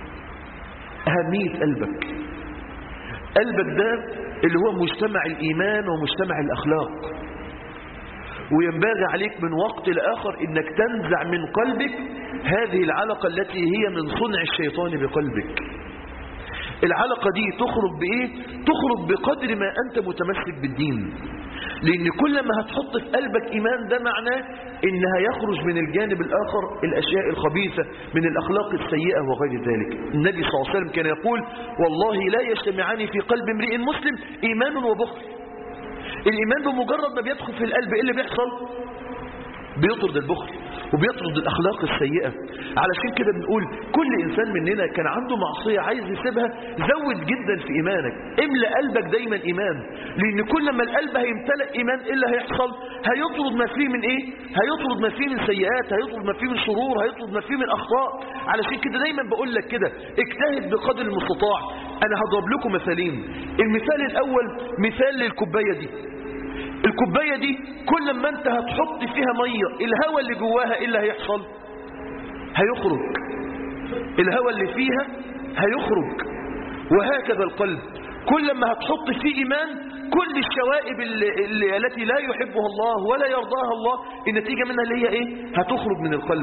أهمية قلبك. قلبك ده اللي هو مجتمع الإيمان ومجتمع الأخلاق، وينبغي عليك من وقت لآخر إنك تنزع من قلبك هذه العلقة التي هي من صنع الشيطان بقلبك. العلقة دي تخرج بإيه؟ تخرج بقدر ما أنت متمسك بالدين، لأن كل ما هتحط في قلبك إيمان ده معناه إنها يخرج من الجانب الآخر الأشياء الخبيثة من الأخلاق السيئة وغير ذلك. النبي صلى الله عليه وسلم كان يقول والله لا يجتمعان في قلب امرئ مسلم إيمان وبخل. الإيمان بمجرد ما بيدخل في القلب إيه اللي بيحصل؟ بيطرد البخل وبيطرد الأخلاق السيئة. علشان كده بنقول كل إنسان مننا كان عنده معصية عايز يسيبها زود جدا في إيمانك، املأ قلبك دايما إيمان، لأن كل ما القلب هيمتلئ إيمان إيه اللي هيحصل؟ هيطرد ما فيه من إيه؟ هيطرد ما فيه من سيئات، هيطرد ما فيه من شرور، هيطرد ما فيه من أخطاء. علشان كده دايما بقول لك كده اجتهد بقدر المستطاع. أنا هضرب لكم مثالين. المثال الأول مثال للكوباية دي. الكوباية دي كل ما انت هتحط فيها مية الهواء اللي جواها ايه اللي هيحصل؟ هيخرج. الهواء اللي فيها هيخرج. وهكذا القلب كل ما هتحط فيه إيمان كل الشوائب التي لا يحبها الله ولا يرضاها الله النتيجة منها اللي هي ايه؟ هتخرج من القلب.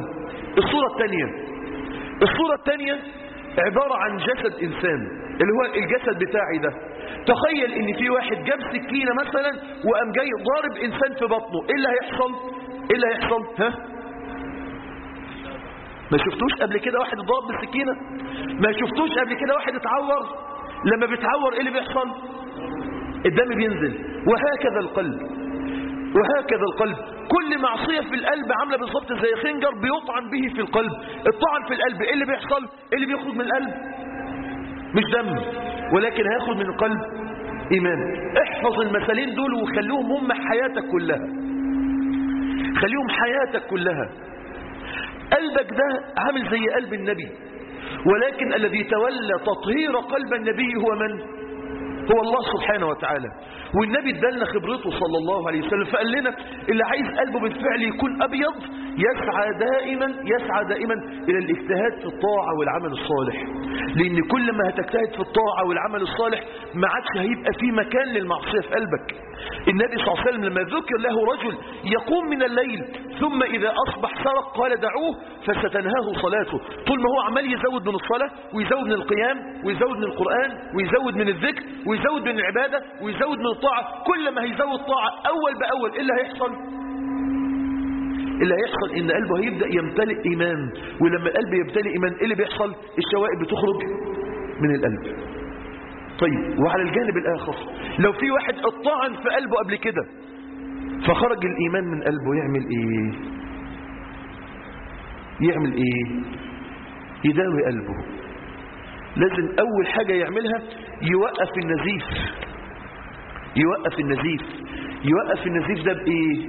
الصورة الثانية عبارة عن جسد إنسان اللي هو الجسد بتاعي ده. تخيل ان في واحد جاب سكينة مثلا وقام جاي ضارب انسان في بطنه، ايه اللي هيحصل؟ ايه اللي هيحصل؟ ها؟ ما شفتوش قبل كده واحد ضارب بالسكينة؟ ما شفتوش قبل كده واحد اتعور؟ لما بيتعور ايه اللي بيحصل؟ الدم بينزل. وهكذا القلب. وهكذا القلب كل معصية في القلب عاملة بالظبط زي خنجر بيطعن به في القلب. الطعن في القلب ايه اللي بيحصل؟ ايه اللي بيخرج من القلب؟ مش دم، ولكن هياخد من القلب إيمان. احفظ المثالين دول وخليهم هم حياتك كلها. خليهم حياتك كلها. قلبك ده عامل زي قلب النبي، ولكن الذي تولى تطهير قلب النبي هو من؟ هو الله سبحانه وتعالى. والنبي ادالنا خبرته صلى الله عليه وسلم فقال لنا اللي عايز قلبه بالفعل يكون أبيض يسعى دائما إلى الاجتهاد في الطاعة والعمل الصالح، لأن كل ما هتجتهد في الطاعة والعمل الصالح ما عادش هيبقى في مكان للمعصية في قلبك. النبي صلى الله عليه وسلم لما ذكر له رجل يقوم من الليل ثم إذا أصبح سرق قال دعوه فستنهاه صلاته. طول ما هو عمال يزود من الصلاة ويزود من القيام ويزود من القرآن ويزود من الذكر ويزود من العبادة ويزود من الطاعة، كل ما هيزود طاعة أول بأول إيه اللي هيحصل؟ اللي هيحصل إن قلبه هيبدأ يمتلئ إيمان، ولما القلب يمتلئ إيمان إيه اللي بيحصل؟ الشوائب بتخرج من القلب. طيب وعلى الجانب الآخر لو في واحد اطعن في قلبه قبل كده فخرج الإيمان من قلبه يعمل إيه؟ يداوي قلبه. لازم أول حاجة يعملها يوقف النزيف ده بإيه؟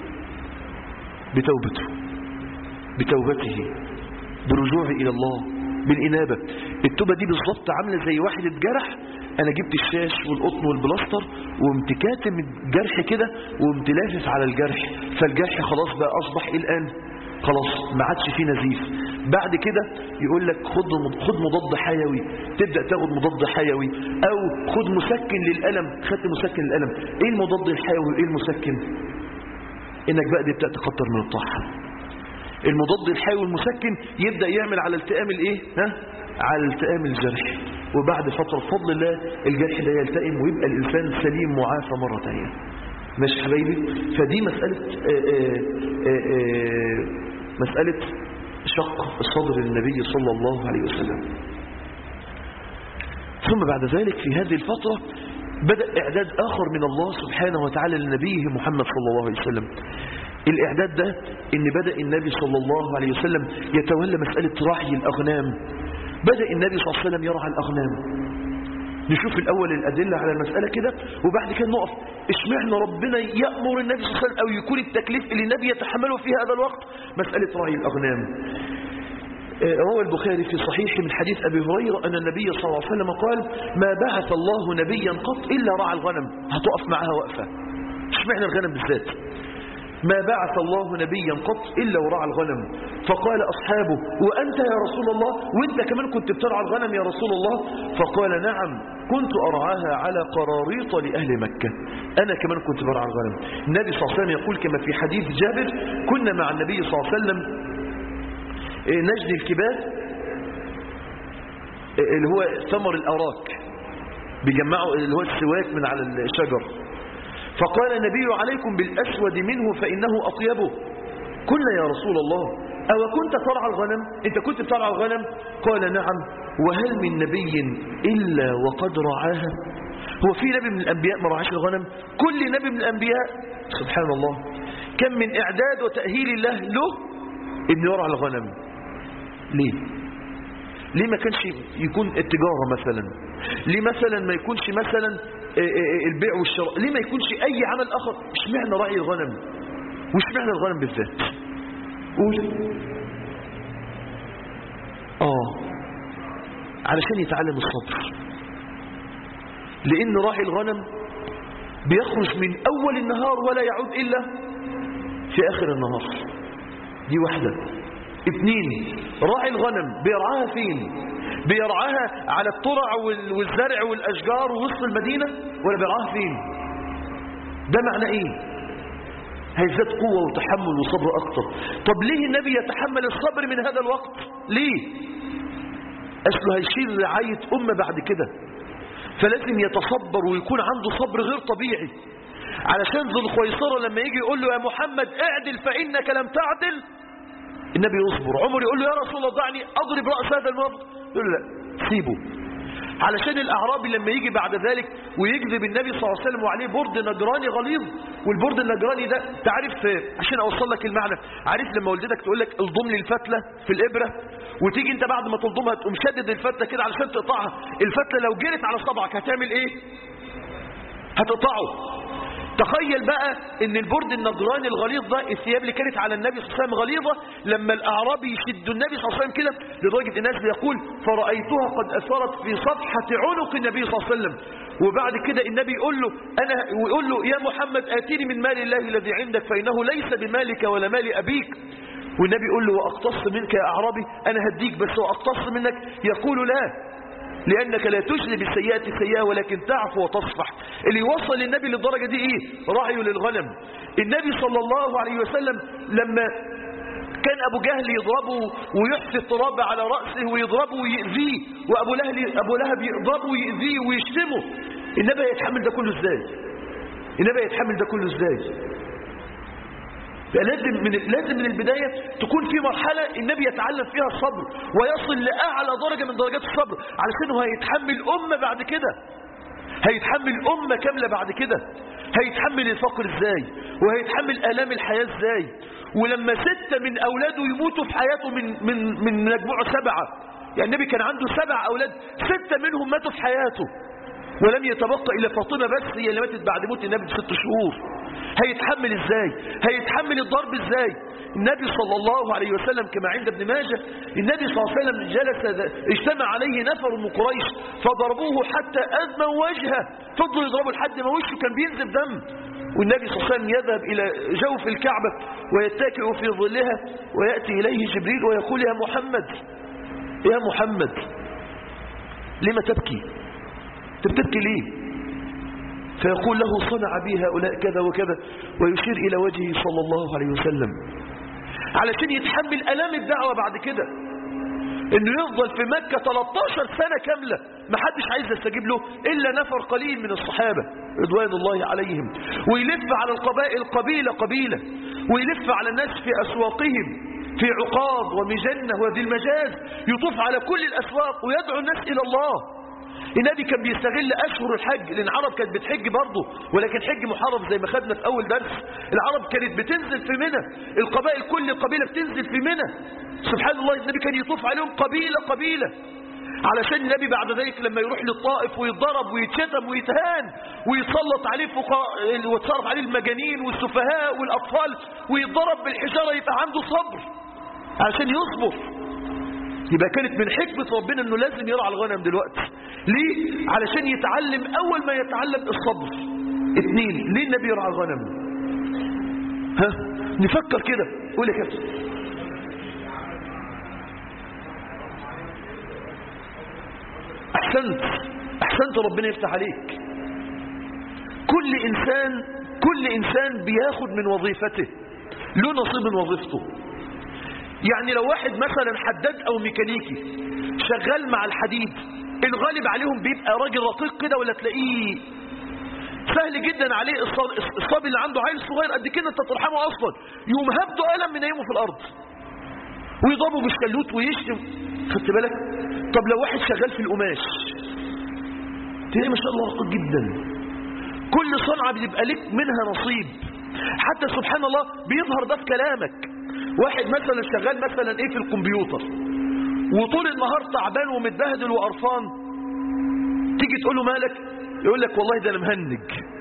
بتوبته برجوعه إلى الله بالإنابة. التوبة دي بالضبط عاملة زي واحد اتجرح، أنا جبت الشاش والقطن والبلاستر وقمت كاتم الجرح كده وقمت لافف على الجرح، فالجرح خلاص بقى أصبح الآن خلاص ما عادش فيه نزيف. بعد كده يقول لك خد مضاد حيوي، تبدأ تاخد مضاد حيوي، أو خد مسكن للألم. خدت مسكن للألم، إيه المضاد الحيوي وإيه المسكن؟ إنك بقى تبدأ تكتر من الطاعة. المضاد الحيوي والمسكن يبدأ يعمل على التئام الايه؟ على التئام الجرح، وبعد فترة بفضل الله الجرح ده يلتئم ويبقى الإنسان سليم معافى مرة تانية. ماشي حبايبي؟ فدي مسألة شق الصدر للنبي صلى الله عليه وسلم. ثم بعد ذلك في هذه الفترة بدأ إعداد آخر من الله سبحانه وتعالى لنبيه محمد صلى الله عليه وسلم. الإعداد ده إن بدأ النبي صلى الله عليه وسلم يتولى مسألة رعي الأغنام. بدأ النبي صلى الله عليه وسلم يرعى الأغنام. نشوف الأول الأدلة على المسألة كده وبعد كده نقف اشمعنى ربنا يأمر النبي صلى الله عليه وسلم أو يكون التكليف اللي النبي يتحمله في هذا الوقت مسألة رعي الأغنام. روى البخاري في صحيح من حديث أبي هريرة أن النبي صلى الله عليه وسلم قال ما بعث الله نبيا قط إلا رعى الغنم. هتقف معها وقفة، اشمعنى الغنم بالذات؟ ما بعث الله نبيا قط إلا ورعى الغنم. فقال أصحابه وأنت يا رسول الله وأنت كمان كنت بترعى الغنم يا رسول الله؟ فقال نعم كنت أرعاها على قراريط لأهل مكة، أنا كمان كنت برعى الغنم. النبي صلى الله عليه وسلم يقول كما في حديث جابر كنا مع النبي صلى الله عليه وسلم نجني الكباد اللي هو ثمر الأراك، بيجمعوا اللي هو السواك من على الشجر. فقال النبي عليكم بالأسود منه فإنه أطيبه. قلنا يا رسول الله أو كنت ترعى الغنم؟ أنت كنت ترعى الغنم؟ قال نعم وهل من نبي إلا وقد رعاها؟ هو في نبي من الأنبياء ما رعاش الغنم؟ كل نبي من الأنبياء سبحان الله كم من إعداد وتأهيل الله له إنه يرعى الغنم. ليه ما كانش يكون التجارة مثلا؟ ليه مثلا ما يكونش مثلا البيع والشراء؟ ليه ما يكونش أي عمل آخر؟ اشمعنى رعي الغنم؟ واشمعنى الغنم بالذات؟ قول. علشان يتعلم الصبر، لأن راعي الغنم بيخرج من أول النهار ولا يعود إلا في آخر النهار. دي واحدة. 2 راعي الغنم بيرعاها فين؟ بيرعاها على الطرع والزرع والأشجار ووسط المدينة ولا بيرعاها فين؟ ده معنى ايه؟ هيزداد قوة وتحمل وصبر أكتر. طب ليه النبي يتحمل الصبر من هذا الوقت؟ ليه؟ أصله هيشيل رعاية أمة بعد كده، فلازم يتصبر ويكون عنده صبر غير طبيعي. علشان ذو الخويصرة لما يجي يقول له يا محمد اعدل فإنك لم تعدل، النبي يصبر. عمر يقول له يا رسول الله دعني أضرب رأس هذا المرض، يقول له لا سيبه. علشان الأعرابي لما يجي بعد ذلك ويكذب النبي صلى الله عليه وسلم وعليه برد نجراني غليظ، والبرد النجراني ده تعرف عشان أوصل لك المعنى، عارف لما والدتك تقول لك الضم لي الفتلة في الإبرة وتيجي انت بعد ما تلضمها تقوم شدد الفتلة كده علشان تقطعها، الفتلة لو جرت على صبعك هتعمل ايه؟ هتقطعه. تخيل بقى ان البرد النجراني الغليظ ده، الثياب اللي كانت على النبي صلى الله عليه وسلم غليظه، لما الاعرابي يشد النبي صلى الله عليه وسلم كده لدرجه الناس بيقول فرأيتها قد اثرت في صفحه عنق النبي صلى الله عليه وسلم. وبعد كده النبي يقول له يا محمد آتيني من مال الله الذي عندك فإنه ليس بمالك ولا مال أبيك. والنبي يقول له وأقتص منك يا أعرابي، أنا هديك بس وأقتص منك، يقول لا، لأنك لا تجلب السيئة سيئة ولكن تعفو وتصفح. اللي يوصل للنبي للدرجة دي إيه؟ رعيه للغنم. النبي صلى الله عليه وسلم لما كان أبو جهل يضربه ويحفي التراب على رأسه ويضربه ويؤذيه، وأبو لهب يضربه ويؤذيه ويشتمه، النبي يتحمل ده كله إزاي؟ النبي يتحمل ده كله إزاي؟ لازم من البداية تكون في مرحلة النبي يتعلم فيها الصبر ويصل لأعلى درجة من درجات الصبر، علشان هو هيتحمل أمة بعد كده، هيتحمل أمة كاملة بعد كده، هيتحمل الفقر إزاي، وهيتحمل آلام الحياة إزاي. ولما 6 من أولاده يموتوا في حياته من مجموعة 7، يعني النبي كان عنده 7 أولاد، 6 منهم ماتوا في حياته، ولم يتبقى إلا فاطمة بس هي اللي ماتت بعد موت النبي ب6 شهور. هيتحمل ازاي؟ هيتحمل الضرب ازاي؟ النبي صلى الله عليه وسلم كما عند ابن ماجه، النبي صلى الله عليه وسلم اجتمع عليه نفر من قريش فضربوه حتى أدموا وجهه، فضلوا يضربوا لحد ما وشه كان بينزف دم، والنبي صلى الله عليه وسلم يذهب إلى جوف الكعبة ويتكئ في ظلها، ويأتي إليه جبريل ويقول يا محمد يا محمد لما تبكي؟ تبكي ليه؟ فيقول له صنع بي هؤلاء كذا وكذا، ويشير إلى وجهه صلى الله عليه وسلم، علشان يتحمل ألام الدعوة بعد كده، انه يفضل في مكة 13 سنة كاملة ما حدش عايز يستجيب له إلا نفر قليل من الصحابة رضوان الله عليهم، ويلف على القبائل قبيلة، ويلف على الناس في أسواقهم في عقاب ومجنة وذي المجاز، يطوف على كل الأسواق ويدعو الناس إلى الله. النبي كان بيستغل أشهر الحج، لأن العرب كانت بتحج برضه، ولكن حج محرم زي ما خدنا في أول درس. العرب كانت بتنزل في منى، القبائل كل قبيلة بتنزل في منى، سبحان الله. النبي كان يطوف عليهم قبيلة، علشان النبي بعد ذلك لما يروح للطائف ويتضرب ويتشتم ويتهان ويتسلط عليه ويتصرف عليه المجانين والسفهاء والأطفال ويتضرب بالحجارة، يبقى عنده صبر علشان يصبر. يبقى كانت من حكمة ربنا انه لازم يرعى الغنم دلوقتي. ليه؟ علشان يتعلم، اول ما يتعلم الصبر. 2، ليه النبي يرعى الغنم؟ نفكر كده، قول يا كابتن. احسنت ربنا يفتح عليك. كل انسان بياخد من وظيفته، له نصيب من وظيفته. يعني لو واحد مثلا حداد او ميكانيكي شغال مع الحديد، الغالب عليهم بيبقى راجل رقيق كده، ولا تلاقيه سهل جدا عليه الصبي اللي عنده عيل صغير قد كده انت ترحمه اصلا، يقوم هبده قلم من يومه في الارض ويضربه بالشلوت ويشتم. خدت بالك؟ طب لو واحد شغال في القماش تلاقيه ما شاء الله رقيق جدا، كل صنعه بيبقى لك منها نصيب. حتى سبحان الله بيظهر ده في كلامك. واحد مثلا شغال مثلا ايه في الكمبيوتر وطول النهار تعبان ومتبهدل وقرفان، تيجي تقول له مالك؟ يقول لك والله ده انا مهنج.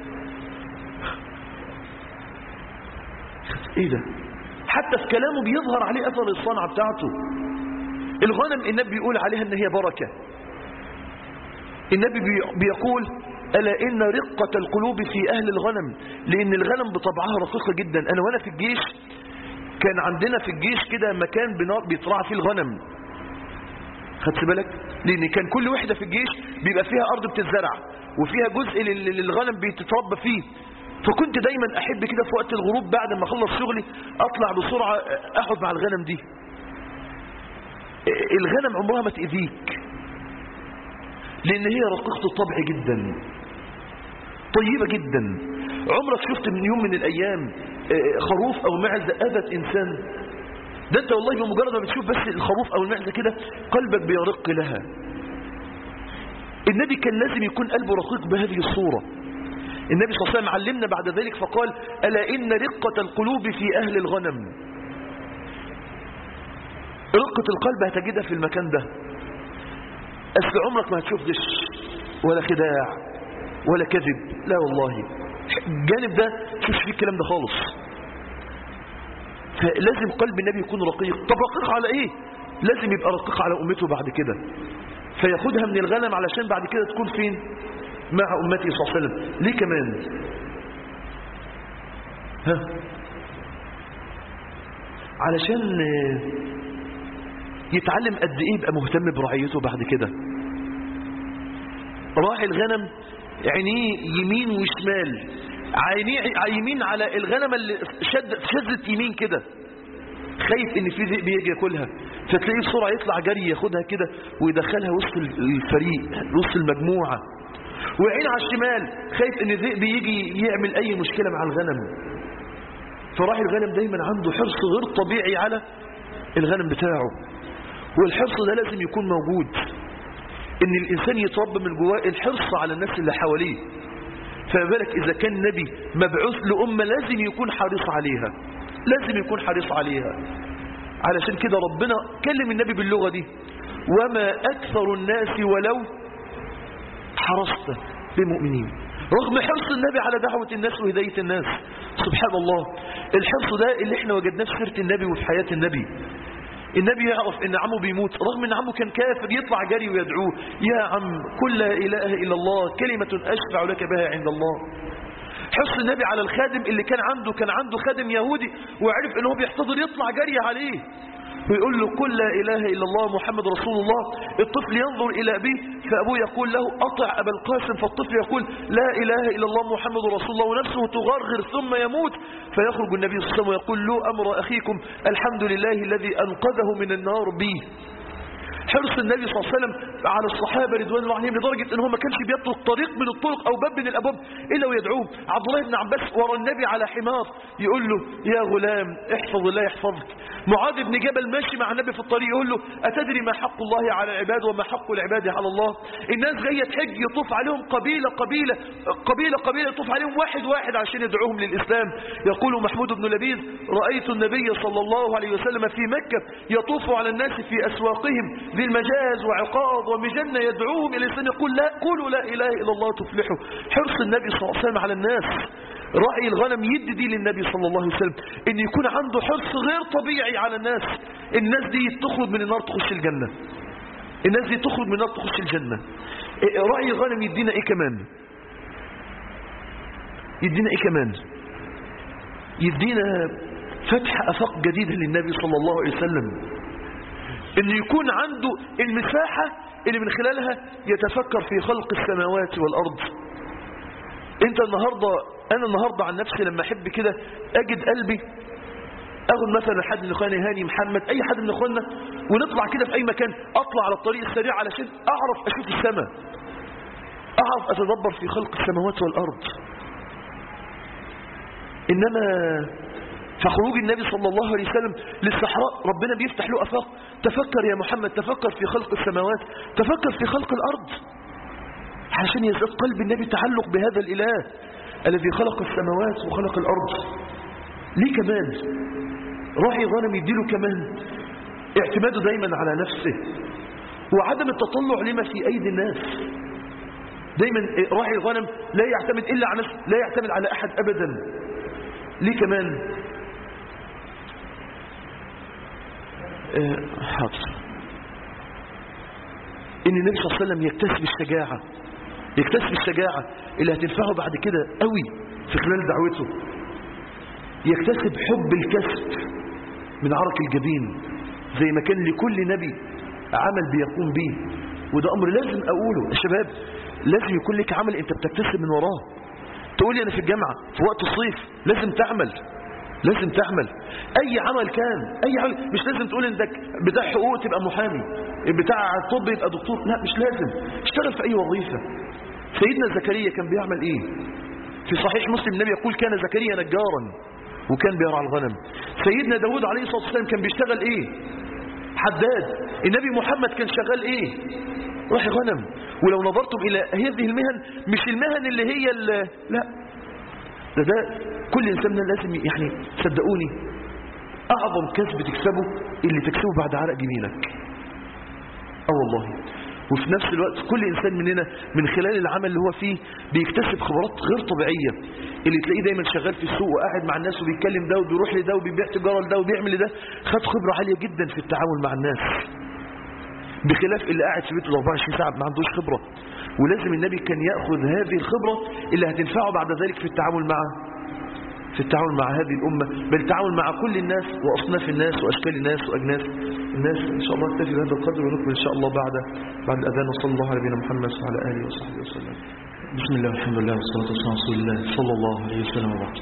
ايه ده؟ حتى في كلامه بيظهر عليه اثر الصنعه بتاعته. الغنم النبي بيقول عليها ان هي بركه. النبي بيقول ألا إن رقة القلوب في أهل الغنم، لأن الغنم بطبعها رقيقة جدا. أنا وأنا في الجيش كان عندنا في الجيش كده مكان بيطلع فيه الغنم، خدت بالك؟ لأن كان كل وحدة في الجيش بيبقى فيها أرض بتتزرع وفيها جزء للغنم بيتتربى فيه. فكنت دايما أحب كده في وقت الغروب بعد ما أخلص شغلي أطلع بسرعة أقعد مع الغنم دي. الغنم عمرها ما تأذيك، لأن هي رقيقة الطبع جدا، طيبة جدا. عمرك شفت من يوم من الأيام خروف أو معزة أذت إنسان؟ ده أنت والله بمجرد ما بتشوف بس الخروف أو المعزة كده قلبك بيرق لها. النبي كان لازم يكون قلبه رقيق بهذه الصورة. النبي صلى الله عليه وسلم علمنا بعد ذلك فقال ألا إن رقة القلوب في أهل الغنم. رقة القلب هتجدها في المكان ده. أصل عمرك ما هتشوف غش ولا خداع ولا كذب، لا والله. الجانب ده مش فيه الكلام ده خالص. فلازم قلب النبي يكون رقيق. طب رقيق على ايه؟ لازم يبقى رقيق على امته بعد كده، فياخدها من الغنم علشان بعد كده تكون فين؟ مع امته صلى الله عليه وسلم. ليه كمان؟ علشان يتعلم قد ايه يبقى مهتم برعيته بعد كده. راعي الغنم عينيه يمين وشمال، عينيه يمين على الغنم اللي شدت يمين كده، خايف ان في ذئب يجي ياكلها، فتلاقيه بسرعه يطلع جري ياخدها كده ويدخلها وسط الفريق وسط المجموعه. وعين على الشمال خايف ان الذئب يجي يعمل اي مشكله مع الغنم. فراعي الغنم دايما عنده حرص غير طبيعي على الغنم بتاعه، والحرص ده لازم يكون موجود، ان الانسان يتربى من جواه الحرص على الناس اللي حواليه. فما بالك اذا كان نبي مبعوث لامه لازم يكون حريص عليها، لازم يكون حريص عليها. علشان كده ربنا كلم النبي باللغه دي: وما اكثر الناس ولو حرصت بمؤمنين. رغم حرص النبي على دعوه الناس وهدايه الناس، سبحان الله، الحرص ده اللي احنا وجدناه في سيره النبي وفي حياه النبي. النبي يعرف ان عمه بيموت، رغم ان عمه كان كافر يطلع جري ويدعوه: يا عم قل لا اله الا الله كلمة اشفع لك بها عند الله. حرص النبي على الخادم اللي كان عنده خادم يهودي وعرف انه بيحتضر يطلع جري عليه ويقول له: قل لا اله الا الله محمد رسول الله. الطفل ينظر الى ابيه فابوه يقول له: اطع ابا القاسم، فالطفل يقول: لا اله الا الله محمد رسول الله، ونفسه تغرغر ثم يموت. فيخرج النبي صلى الله عليه وسلم ويقول: له امر اخيكم الحمد لله الذي انقذه من النار بي. حرص النبي صلى الله عليه وسلم على الصحابه رضوان الله عليهم لدرجه ان هو ما كانش بيترك طريق من الطرق او باب من الابواب الا ويدعوه. عبد الله بن عباس ورا النبي على حمار يقول له: يا غلام احفظ الله يحفظك. معاذ بن جبل ماشي مع النبي في الطريق يقول له: اتدري ما حق الله على العباد وما حق العباد على الله؟ الناس جايه تحج يطوف عليهم قبيله قبيله قبيله قبيله، يطوف عليهم واحد واحد عشان يدعوهم للاسلام. يقول محمود بن لبيد: رايت النبي صلى الله عليه وسلم في مكه يطوف على الناس في اسواقهم ذي المجاز وعقاض ومجنة يدعوهم إلى الإسلام، يقول: لا قولوا لا إله إلا الله تفلحوا. حرص النبي صلى الله عليه وسلم على الناس. راعي الغنم يدي دي للنبي صلى الله عليه وسلم، إن يكون عنده حرص غير طبيعي على الناس. الناس دي تخرج من النار تخش الجنة، الناس دي تخرج من النار تخش الجنة. راعي الغنم يدينا إيه كمان؟ يدينا إيه كمان؟ يدينا فتح أفاق جديدة للنبي صلى الله عليه وسلم، إنه يكون عنده المساحة اللي من خلالها يتفكر في خلق السماوات والأرض. أنا النهاردة عن نفسي لما أحب كده أجد قلبي أخذ مثلا حد من إخواني هاني محمد أي حد من إخواننا ونطلع كده في أي مكان، أطلع على الطريق السريع علشان أعرف أشوف السماء، أعرف أتدبر في خلق السماوات والأرض. إنما فخروج النبي صلى الله عليه وسلم للصحراء ربنا بيفتح له أفاق. تفكر يا محمد، تفكر في خلق السماوات، تفكر في خلق الأرض، عشان يزداد قلب النبي تعلق بهذا الإله الذي خلق السماوات وخلق الأرض. ليه كمان؟ راعي غنم يديله كمان اعتماده دايما على نفسه وعدم التطلع لما في أيدي الناس. دايما راعي الغنم لا يعتمد إلا على نفسه، لا يعتمد على أحد أبدا. ليه كمان؟ حاضر. ان النبي صلى الله عليه وسلم يكتسب الشجاعة اللي هتنفعه بعد كده قوي في خلال دعوته. يكتسب حب الكسب من عرق الجبين زي ما كان لكل نبي عمل بيقوم به. وده امر لازم اقوله يا شباب، لازم يكون لك عمل انت بتكتسب من وراه. تقولي انا في الجامعة في وقت الصيف، لازم تعمل اي عمل كان، اي عمل. مش لازم تقول انك بتاع حقوق تبقى محامي، بتاع طب يبقى دكتور، لا مش لازم. اشتغل في اي وظيفة. سيدنا زكريا كان بيعمل ايه؟ في صحيح مسلم النبي يقول: كان زكريا نجارا وكان بيرعى الغنم. سيدنا داود عليه الصلاة والسلام كان بيشتغل ايه؟ حداد. النبي محمد كان شغال ايه؟ راعي غنم. ولو نظرتم الى هذه المهن، مش المهن اللي هي لا، ده كل انسان لازم يعني صدقوني اعظم كسب تكسبه اللي تكسبه بعد عرق جبينك. والله. وفي نفس الوقت كل انسان مننا من خلال العمل اللي هو فيه بيكتسب خبرات غير طبيعية. اللي تلاقيه دايما شغال في السوق وقاعد مع الناس وبيتكلم ده وبيروح لده وبيبيع تجارة لده وبيعمل ده، خد خبرة عالية جدا في التعامل مع الناس، بخلاف اللي قاعد في بيته 24 ساعة ما عندوش خبرة. ولازم النبي كان يأخذ هذه الخبرة اللي هتنفعه بعد ذلك في التعامل مع في التعامل مع هذه الأمة، بل التعامل مع كل الناس وأصناف الناس وأشكال الناس وأجناس الناس. إن شاء الله نكتفي بهذا القدر ونكمل إن شاء الله بعد الأذان. وصلى الله على نبينا محمد وعلى آله وصحبه وسلم. بسم الله والحمد لله والصلاة والسلام على رسول الله صلى الله عليه وسلم وبعد.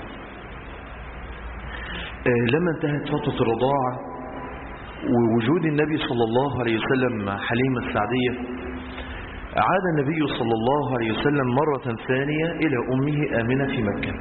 لما انتهت فترة الرضاعة ووجود النبي صلى الله عليه وسلم مع حليمة السعدية، عاد النبي صلى الله عليه وسلم مرة ثانية إلى أمه آمنة في مكة.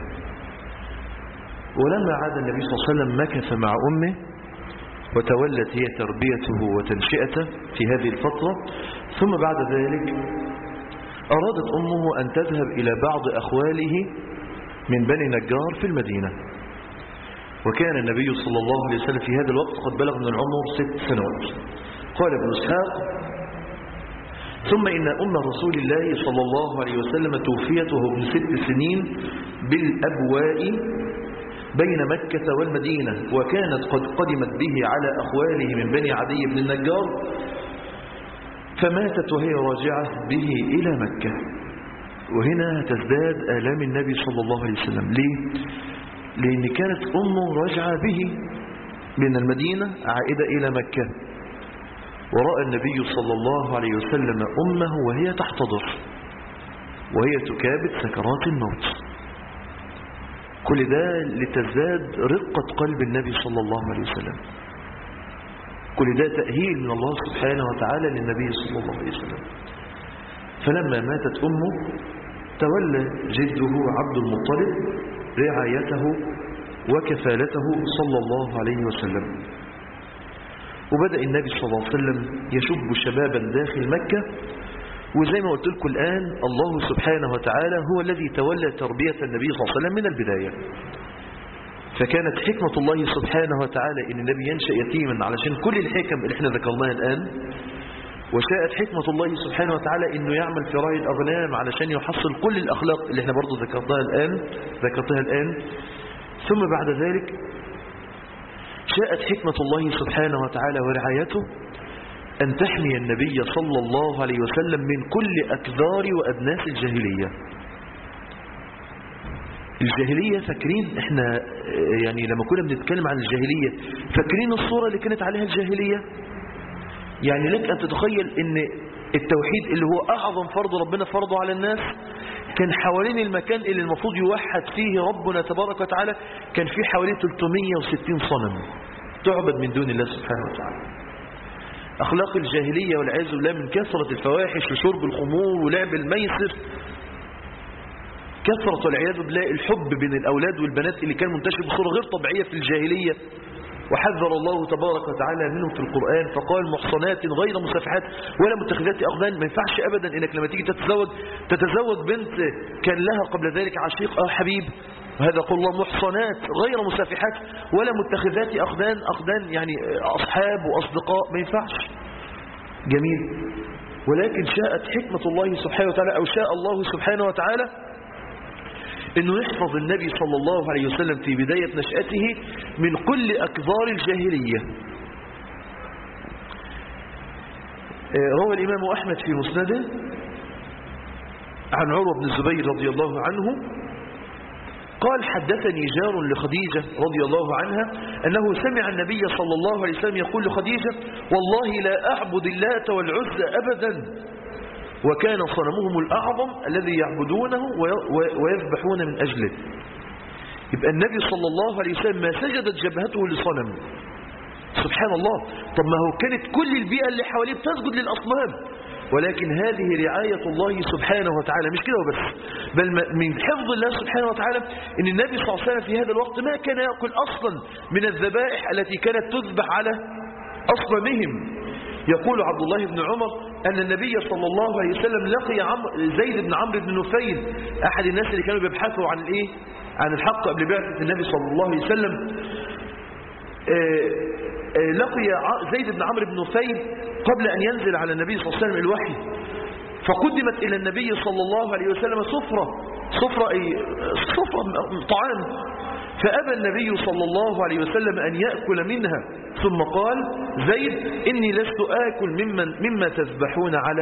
ولما عاد النبي صلى الله عليه وسلم مكث مع أمه وتولت هي تربيته وتنشئته في هذه الفترة. ثم بعد ذلك أرادت أمه أن تذهب إلى بعض أخواله من بني نجار في المدينة. وكان النبي صلى الله عليه وسلم في هذا الوقت قد بلغ من العمر 6 سنوات. قال ابن إسحاق: ثم إن أم رسول الله صلى الله عليه وسلم توفيت وهو ابن 6 سنين بالأبواء بين مكة والمدينة، وكانت قد قدمت به على أخواله من بني عدي بن النجار، فماتت وهي راجعة به إلى مكة. وهنا تزداد آلام النبي صلى الله عليه وسلم. ليه؟ لأن كانت أمه راجعة به من المدينة عائدة إلى مكة، ورأى النبي صلى الله عليه وسلم أمه وهي تحتضر وهي تكابد سكرات الموت. كل ده لتزداد رقة قلب النبي صلى الله عليه وسلم. كل ده تأهيل من الله سبحانه وتعالى للنبي صلى الله عليه وسلم. فلما ماتت أمه تولى جده عبد المطلب رعايته وكفالته صلى الله عليه وسلم. وبدأ النبي صلى الله عليه وسلم يشب شبابا داخل مكة. وزي ما قلت لكم الآن الله سبحانه وتعالى هو الذي تولى تربية النبي صلى الله عليه وسلم من البداية. فكانت حكمة الله سبحانه وتعالى إن النبي ينشأ يتيما علشان كل الحكم اللي احنا ذكرناها الآن، وشاءت حكمة الله سبحانه وتعالى إنه يعمل في راعي الأغنام علشان يحصل كل الأخلاق اللي احنا برضو ذكرتها الآن. ثم بعد ذلك شاءت حكمة الله سبحانه وتعالى ورعايته أن تحمي النبي صلى الله عليه وسلم من كل أكذار وأدناس الجاهلية. الجاهلية فاكرين احنا يعني لما كنا بنتكلم عن الجاهلية فاكرين الصورة اللي كانت عليها الجاهلية؟ يعني لك أن تتخيل ان التوحيد اللي هو أعظم فرض ربنا فرضه على الناس كان حوالين المكان اللي المفروض يوحد فيه ربنا تبارك وتعالى كان فيه حوالي 360 صنم تعبد من دون الله سبحانه وتعالى. أخلاق الجاهلية والعياذ بالله من كثرة الفواحش وشرب الخمور ولعب الميسر، كثرة والعياذ بالله الحب بين الأولاد والبنات اللي كان منتشر بصورة غير طبيعية في الجاهلية. وحذر الله تبارك وتعالى منه في القرآن فقال: محصنات غير مسافحات ولا متخذات أخدان. ما ينفعش أبدا إنك لما تيجي تتزوج بنت كان لها قبل ذلك عشيق أو حبيب، وهذا قول الله: محصنات غير مسافحات ولا متخذات أخدان يعني أصحاب وأصدقاء، ما ينفعش. جميل. ولكن شاءت حكمة الله سبحانه وتعالى أو شاء الله سبحانه وتعالى انه يحفظ النبي صلى الله عليه وسلم في بداية نشأته من كل أكبار الجاهلية. روى الإمام أحمد في مسنده عن عروة بن الزبير رضي الله عنه قال: حدثني جار لخديجة رضي الله عنها أنه سمع النبي صلى الله عليه وسلم يقول لخديجة: والله لا أعبد اللات والعزى أبدا، وكان صنمهم الأعظم الذي يعبدونه ويذبحون من أجله. يبقى النبي صلى الله عليه وسلم ما سجدت جبهته لصنم. سبحان الله. طب ما هو كانت كل البيئة اللي حواليه بتسجد للأصنام، ولكن هذه رعاية الله سبحانه وتعالى. مش كده وبس، بل من حفظ الله سبحانه وتعالى ان النبي صلى الله عليه وسلم في هذا الوقت ما كان يأكل أصلا من الذبائح التي كانت تذبح على أصنامهم. يقول عبد الله بن عمر أن النبي صلى الله عليه وسلم لقي زيد بن عمرو بن نفيل، أحد الناس اللي كانوا بيبحثوا عن الحق قبل بعثة النبي صلى الله عليه وسلم. لقي زيد بن عمرو بن نفيل قبل أن ينزل على النبي صلى الله عليه وسلم الوحي، فقدمت إلى النبي صلى الله عليه وسلم صفرة طعام، فأبى النبي صلى الله عليه وسلم أن يأكل منها، ثم قال: زيد إني لست آكل مما تذبحون على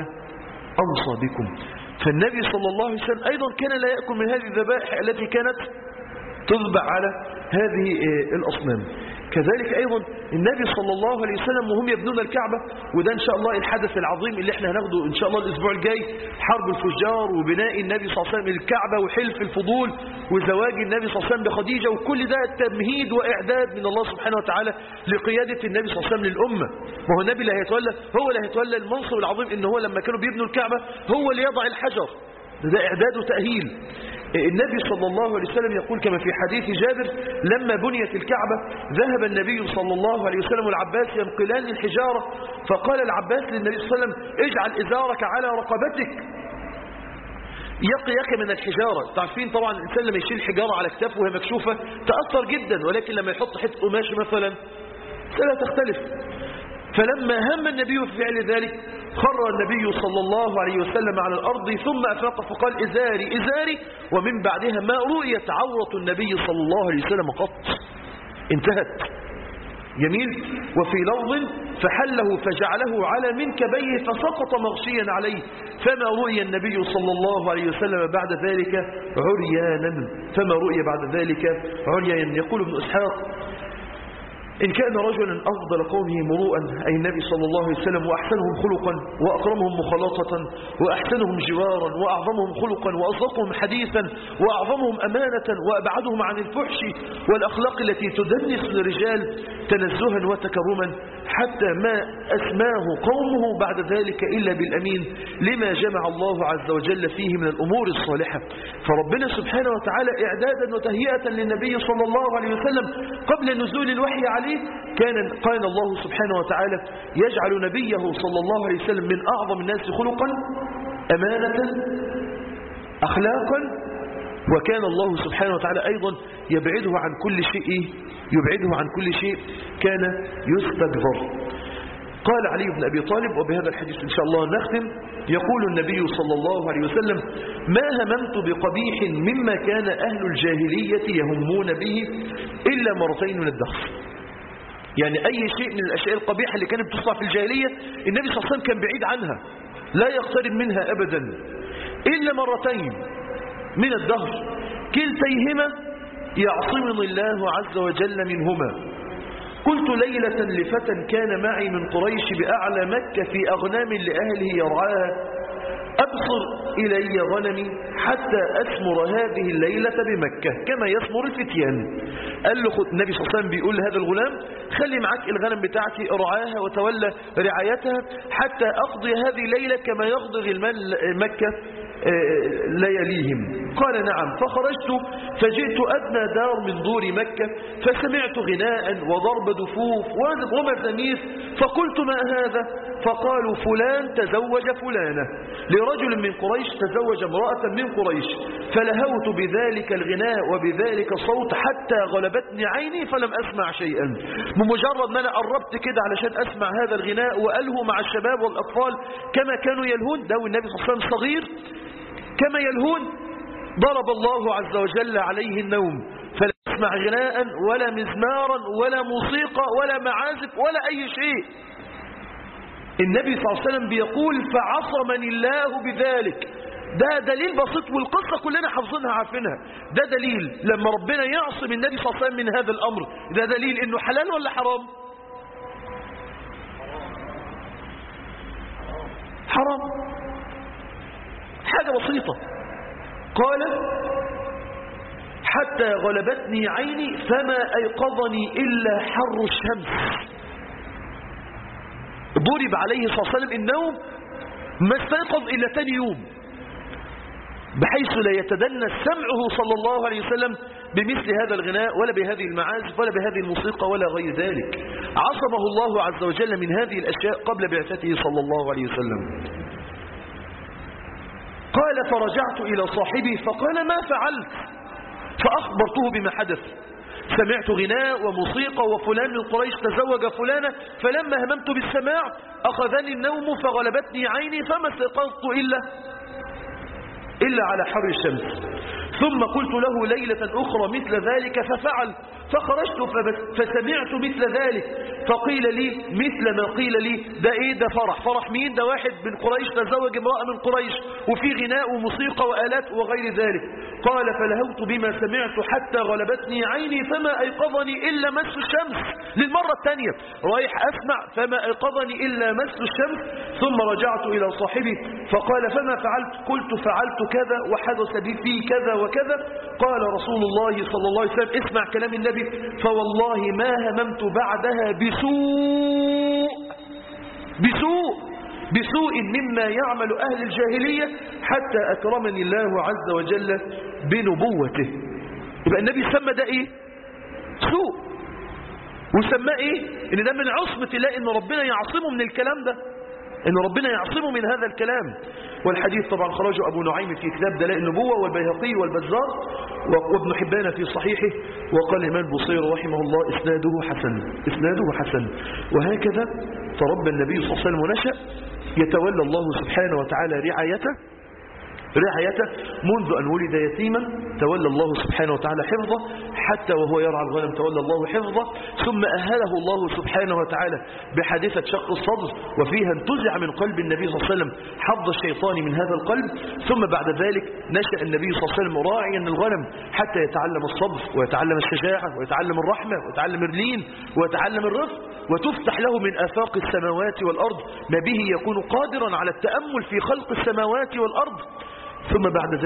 أنصابكم. فالنبي صلى الله عليه وسلم أيضا كان لا يأكل من هذه الذبائح التي كانت تذبح على هذه الأصنام. كذلك أيضا النبي صلى الله عليه وسلم وهم يبنون الكعبة، وده إن شاء الله الحدث العظيم اللي احنا هناخده إن شاء الله الأسبوع الجاي، حرب الفجار وبناء النبي صلى الله عليه وسلم الكعبة وحلف الفضول وزواج النبي صلى الله عليه وسلم بخديجة، وكل ده تمهيد وإعداد من الله سبحانه وتعالى لقيادة النبي صلى الله عليه وسلم للأمة. ما هو النبي اللي هيتولى المنصب العظيم، إن هو لما كانوا بيبنوا الكعبة هو اللي يضع الحجر، ده إعداد وتأهيل. النبي صلى الله عليه وسلم يقول كما في حديث جابر: لما بنيت الكعبة ذهب النبي صلى الله عليه وسلم والعباس ينقلان الحجارة، فقال العباس للنبي صلى الله عليه وسلم: اجعل إزارك على رقبتك يقيك من الحجارة. تعرفين طبعا الإنسان لما يشيل حجارة على كتافه وهي مكشوفة تأثر جدا، ولكن لما يحط حتة قماش مثلا لا تختلف. فلما هم النبي في فعل ذلك خر النبي صلى الله عليه وسلم على الأرض ثم أفاق فقال: إزاري إزاري، ومن بعدها ما رؤيت عورة النبي صلى الله عليه وسلم قط، انتهت. جميل. وفي لفظ: فحله فجعله على منكبيه فسقط مغشيا عليه، فما رؤي النبي صلى الله عليه وسلم بعد ذلك عريانا، فما رؤي بعد ذلك عريانا. يقول ابن إسحاق: إن كان رجلا أفضل قومه مروءا أي النبي صلى الله عليه وسلم، وأحسنهم خلقا وأكرمهم مخالطة وأحسنهم جوارا وأعظمهم خلقا وأصدقهم حديثا وأعظمهم أمانة وأبعدهم عن الفحش والأخلاق التي تدنس الرجال تنزها وتكرما، حتى ما أسماه قومه بعد ذلك إلا بالأمين، لما جمع الله عز وجل فيه من الأمور الصالحة. فربنا سبحانه وتعالى إعدادا وتهيئة للنبي صلى الله عليه وسلم قبل نزول الوحي عليه كان الله سبحانه وتعالى يجعل نبيه صلى الله عليه وسلم من أعظم الناس خلقا، أمانة، أخلاقا، وكان الله سبحانه وتعالى أيضا يبعده عن كل شيء كان يستكبر. قال علي بن أبي طالب، وبهذا الحديث إن شاء الله نختم، يقول النبي صلى الله عليه وسلم: ما هممت بقبيح مما كان أهل الجاهلية يهمون به إلا مرتين من الدهر. يعني أي شيء من الأشياء القبيحة اللي كانت بتصنع في الجاهلية النبي صلى الله عليه وسلم كان بعيد عنها، لا يقترب منها أبدا إلا مرتين من الدهر، كلتيهما يعصمني الله عز وجل منهما. قلت ليلة لفتى كان معي من قريش بأعلى مكة في أغنام لأهله يرعاها: أبصر إلي غنمي حتى أسمر هذه الليلة بمكة كما يسمر الفتيان. قال له النبي صلى الله عليه وسلم بيقول لهذا الغلام: خلي معك الغنم بتاعتي ارعاها وتولى رعايتها حتى أقضي هذه الليلة كما يقضي غلمان مكة لياليهم. قال: نعم. فخرجت فجئت أدنى دار من دور مكة فسمعت غناء وضرب دفوف ومزامير، فقلت: ما هذا؟ فقالوا: فلان تزوج فلانة، لرجل من قريش تزوج امرأة من قريش. فلهوت بذلك الغناء وبذلك الصوت حتى غلبتني عيني فلم أسمع شيئا. بمجرد ما أنا قربت كده علشان أسمع هذا الغناء وألهو مع الشباب والأطفال كما كانوا يلهون، ده والنبي صلى الله عليه وسلم صغير كما يلهون، ضرب الله عز وجل عليه النوم، فلا يسمع غناء ولا مزمارا ولا موسيقى ولا معازف ولا أي شيء. النبي صلى الله عليه وسلم بيقول: فعصمني الله بذلك. ده دليل بسيط، والقصة كلنا حافظينها عارفينها. ده دليل لما ربنا يعصم النبي صلى الله عليه وسلم من هذا الأمر، ده دليل إنه حلال ولا حرام؟ حرام. حاجة بسيطة. قال: حتى غلبتني عيني فما أيقظني إلا حر الشمس. ضرب عليه صلى الله عليه وسلم النوم، ما استيقظ إلا تاني يوم، بحيث لا يتدنى سمعه صلى الله عليه وسلم بمثل هذا الغناء ولا بهذه المعازف ولا بهذه الموسيقى ولا غير ذلك. عصمه الله عز وجل من هذه الأشياء قبل بعثته صلى الله عليه وسلم. قال: فرجعت إلى صاحبي فقال: ما فعلت؟ فأخبرته بما حدث. سمعت غناء وموسيقى وفلان من قريش تزوج فلانة، فلما هممت بالسماع أخذني النوم فغلبتني عيني فما استيقظت إلا على حر الشمس. ثم قلت له ليلة أخرى مثل ذلك ففعل، فخرجت فسمعت مثل ذلك، فقيل لي مثل ما قيل لي. ده ايه ده؟ فرح مين؟ ده واحد من قريش تزوج امرأة من قريش، وفي غناء وموسيقى وآلات وغير ذلك. قال فلهوت بما سمعت حتى غلبتني عيني فما أيقظني إلا مس الشمس. للمرة الثانية رايح أسمع فما أيقظني إلا مس الشمس. ثم رجعت إلى صاحبي فقال فما فعلت؟ قلت فعلت كذا وحدث بي في كذا وكذا. قال رسول الله صلى الله عليه وسلم اسمع كلام النبي، فوالله ما هممت بعدها بسوء مما يعمل أهل الجاهلية حتى أكرمني الله عز وجل بنبوته. يبقى النبي سمى ده ايه؟ سوء. وسماه ايه؟ ان ده من عصمة الله، ان ربنا يعصمه من الكلام ده، ان ربنا يعصمه من هذا الكلام. والحديث طبعا خرجه أبو نعيم في كتاب دلائل النبوة، والبيهقي والبزار وابن حبان في صحيحه. وقال الإمام البصيري رحمه الله إسناده حسن. وهكذا تربى النبي صلى الله عليه وسلم ونشأ يتولى الله سبحانه وتعالى رعايته منذ أن ولد يتيما، تولى الله سبحانه وتعالى حفظه حتى وهو يرعى الغنم تولى الله حفظه. ثم أهله الله سبحانه وتعالى بحادثة شق الصدر، وفيها انتزع من قلب النبي صلى الله عليه وسلم حظ الشيطان من هذا القلب. ثم بعد ذلك نشأ النبي صلى الله عليه وسلم راعيا الغنم حتى يتعلم الصبر ويتعلم الشجاعة ويتعلم الرحمة ويتعلم اللين ويتعلم الرفق، وتفتح له من آفاق السماوات والأرض ما به يكون قادرا على التأمل في خلق السماوات والأرض. ثم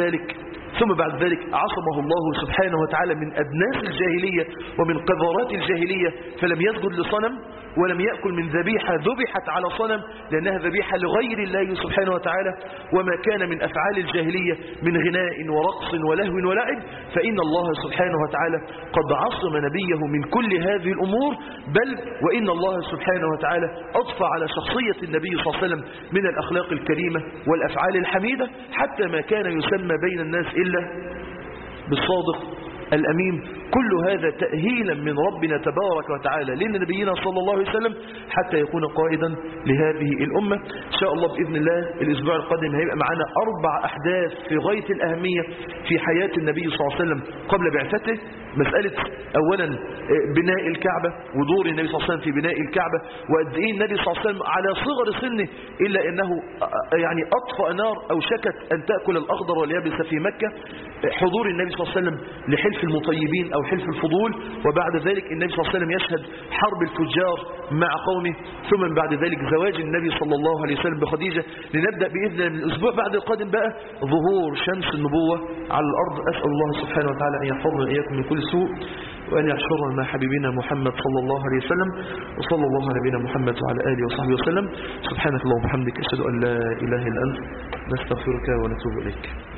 بعد ذلك عصمه الله سبحانه وتعالى من أدناس الجاهلية ومن قذرات الجاهلية، فلم يسجد لصنم ولم يأكل من ذبيحة ذبحت على صنم لأنها ذبيحة لغير الله سبحانه وتعالى. وما كان من أفعال الجاهلية من غناء ورقص ولهو ولعب، فإن الله سبحانه وتعالى قد عصم نبيه من كل هذه الأمور، بل وإن الله سبحانه وتعالى أضفى على شخصية النبي صلى الله عليه وسلم من الأخلاق الكريمة والأفعال الحميدة، حتى ما كان يسمى بين الناس إلا بالصادق الأمين. كل هذا تأهيلا من ربنا تبارك وتعالى لنبينا صلى الله عليه وسلم حتى يكون قائدا لهذه الأمة. إن شاء الله بإذن الله الأسبوع القادم هيبقى معنا 4 أحداث في غاية الأهمية في حياة النبي صلى الله عليه وسلم قبل بعثته. مسألة أولا بناء الكعبة ودور النبي صلى الله عليه وسلم في بناء الكعبة، وقد إيه النبي صلى الله عليه وسلم على صغر سنه إلا أنه يعني أطفأ نار أو شكت أن تأكل الأخضر واليابس في مكة. حضور النبي صلى الله عليه وسلم لحلف المطيبين أو حلف الفضول، وبعد ذلك النبي صلى الله عليه وسلم يشهد حرب الفجار مع قومه، ثم بعد ذلك زواج النبي صلى الله عليه وسلم بخديجة. لنبدأ بإذن من الأسبوع بعد القادم بقى ظهور شمس النبوة على الأرض. أسأل الله سبحانه وتعالى أن يحفظنا إياكم من كل سوء، وأن يحشرنا مع حبيبنا محمد صلى الله عليه وسلم. وصلى الله على نبينا محمد وعلى آله وصحبه وسلم. سبحانك اللهم وبحمدك أشهد أن لا إله إلا أنت نستغفرك ونتوب إليك.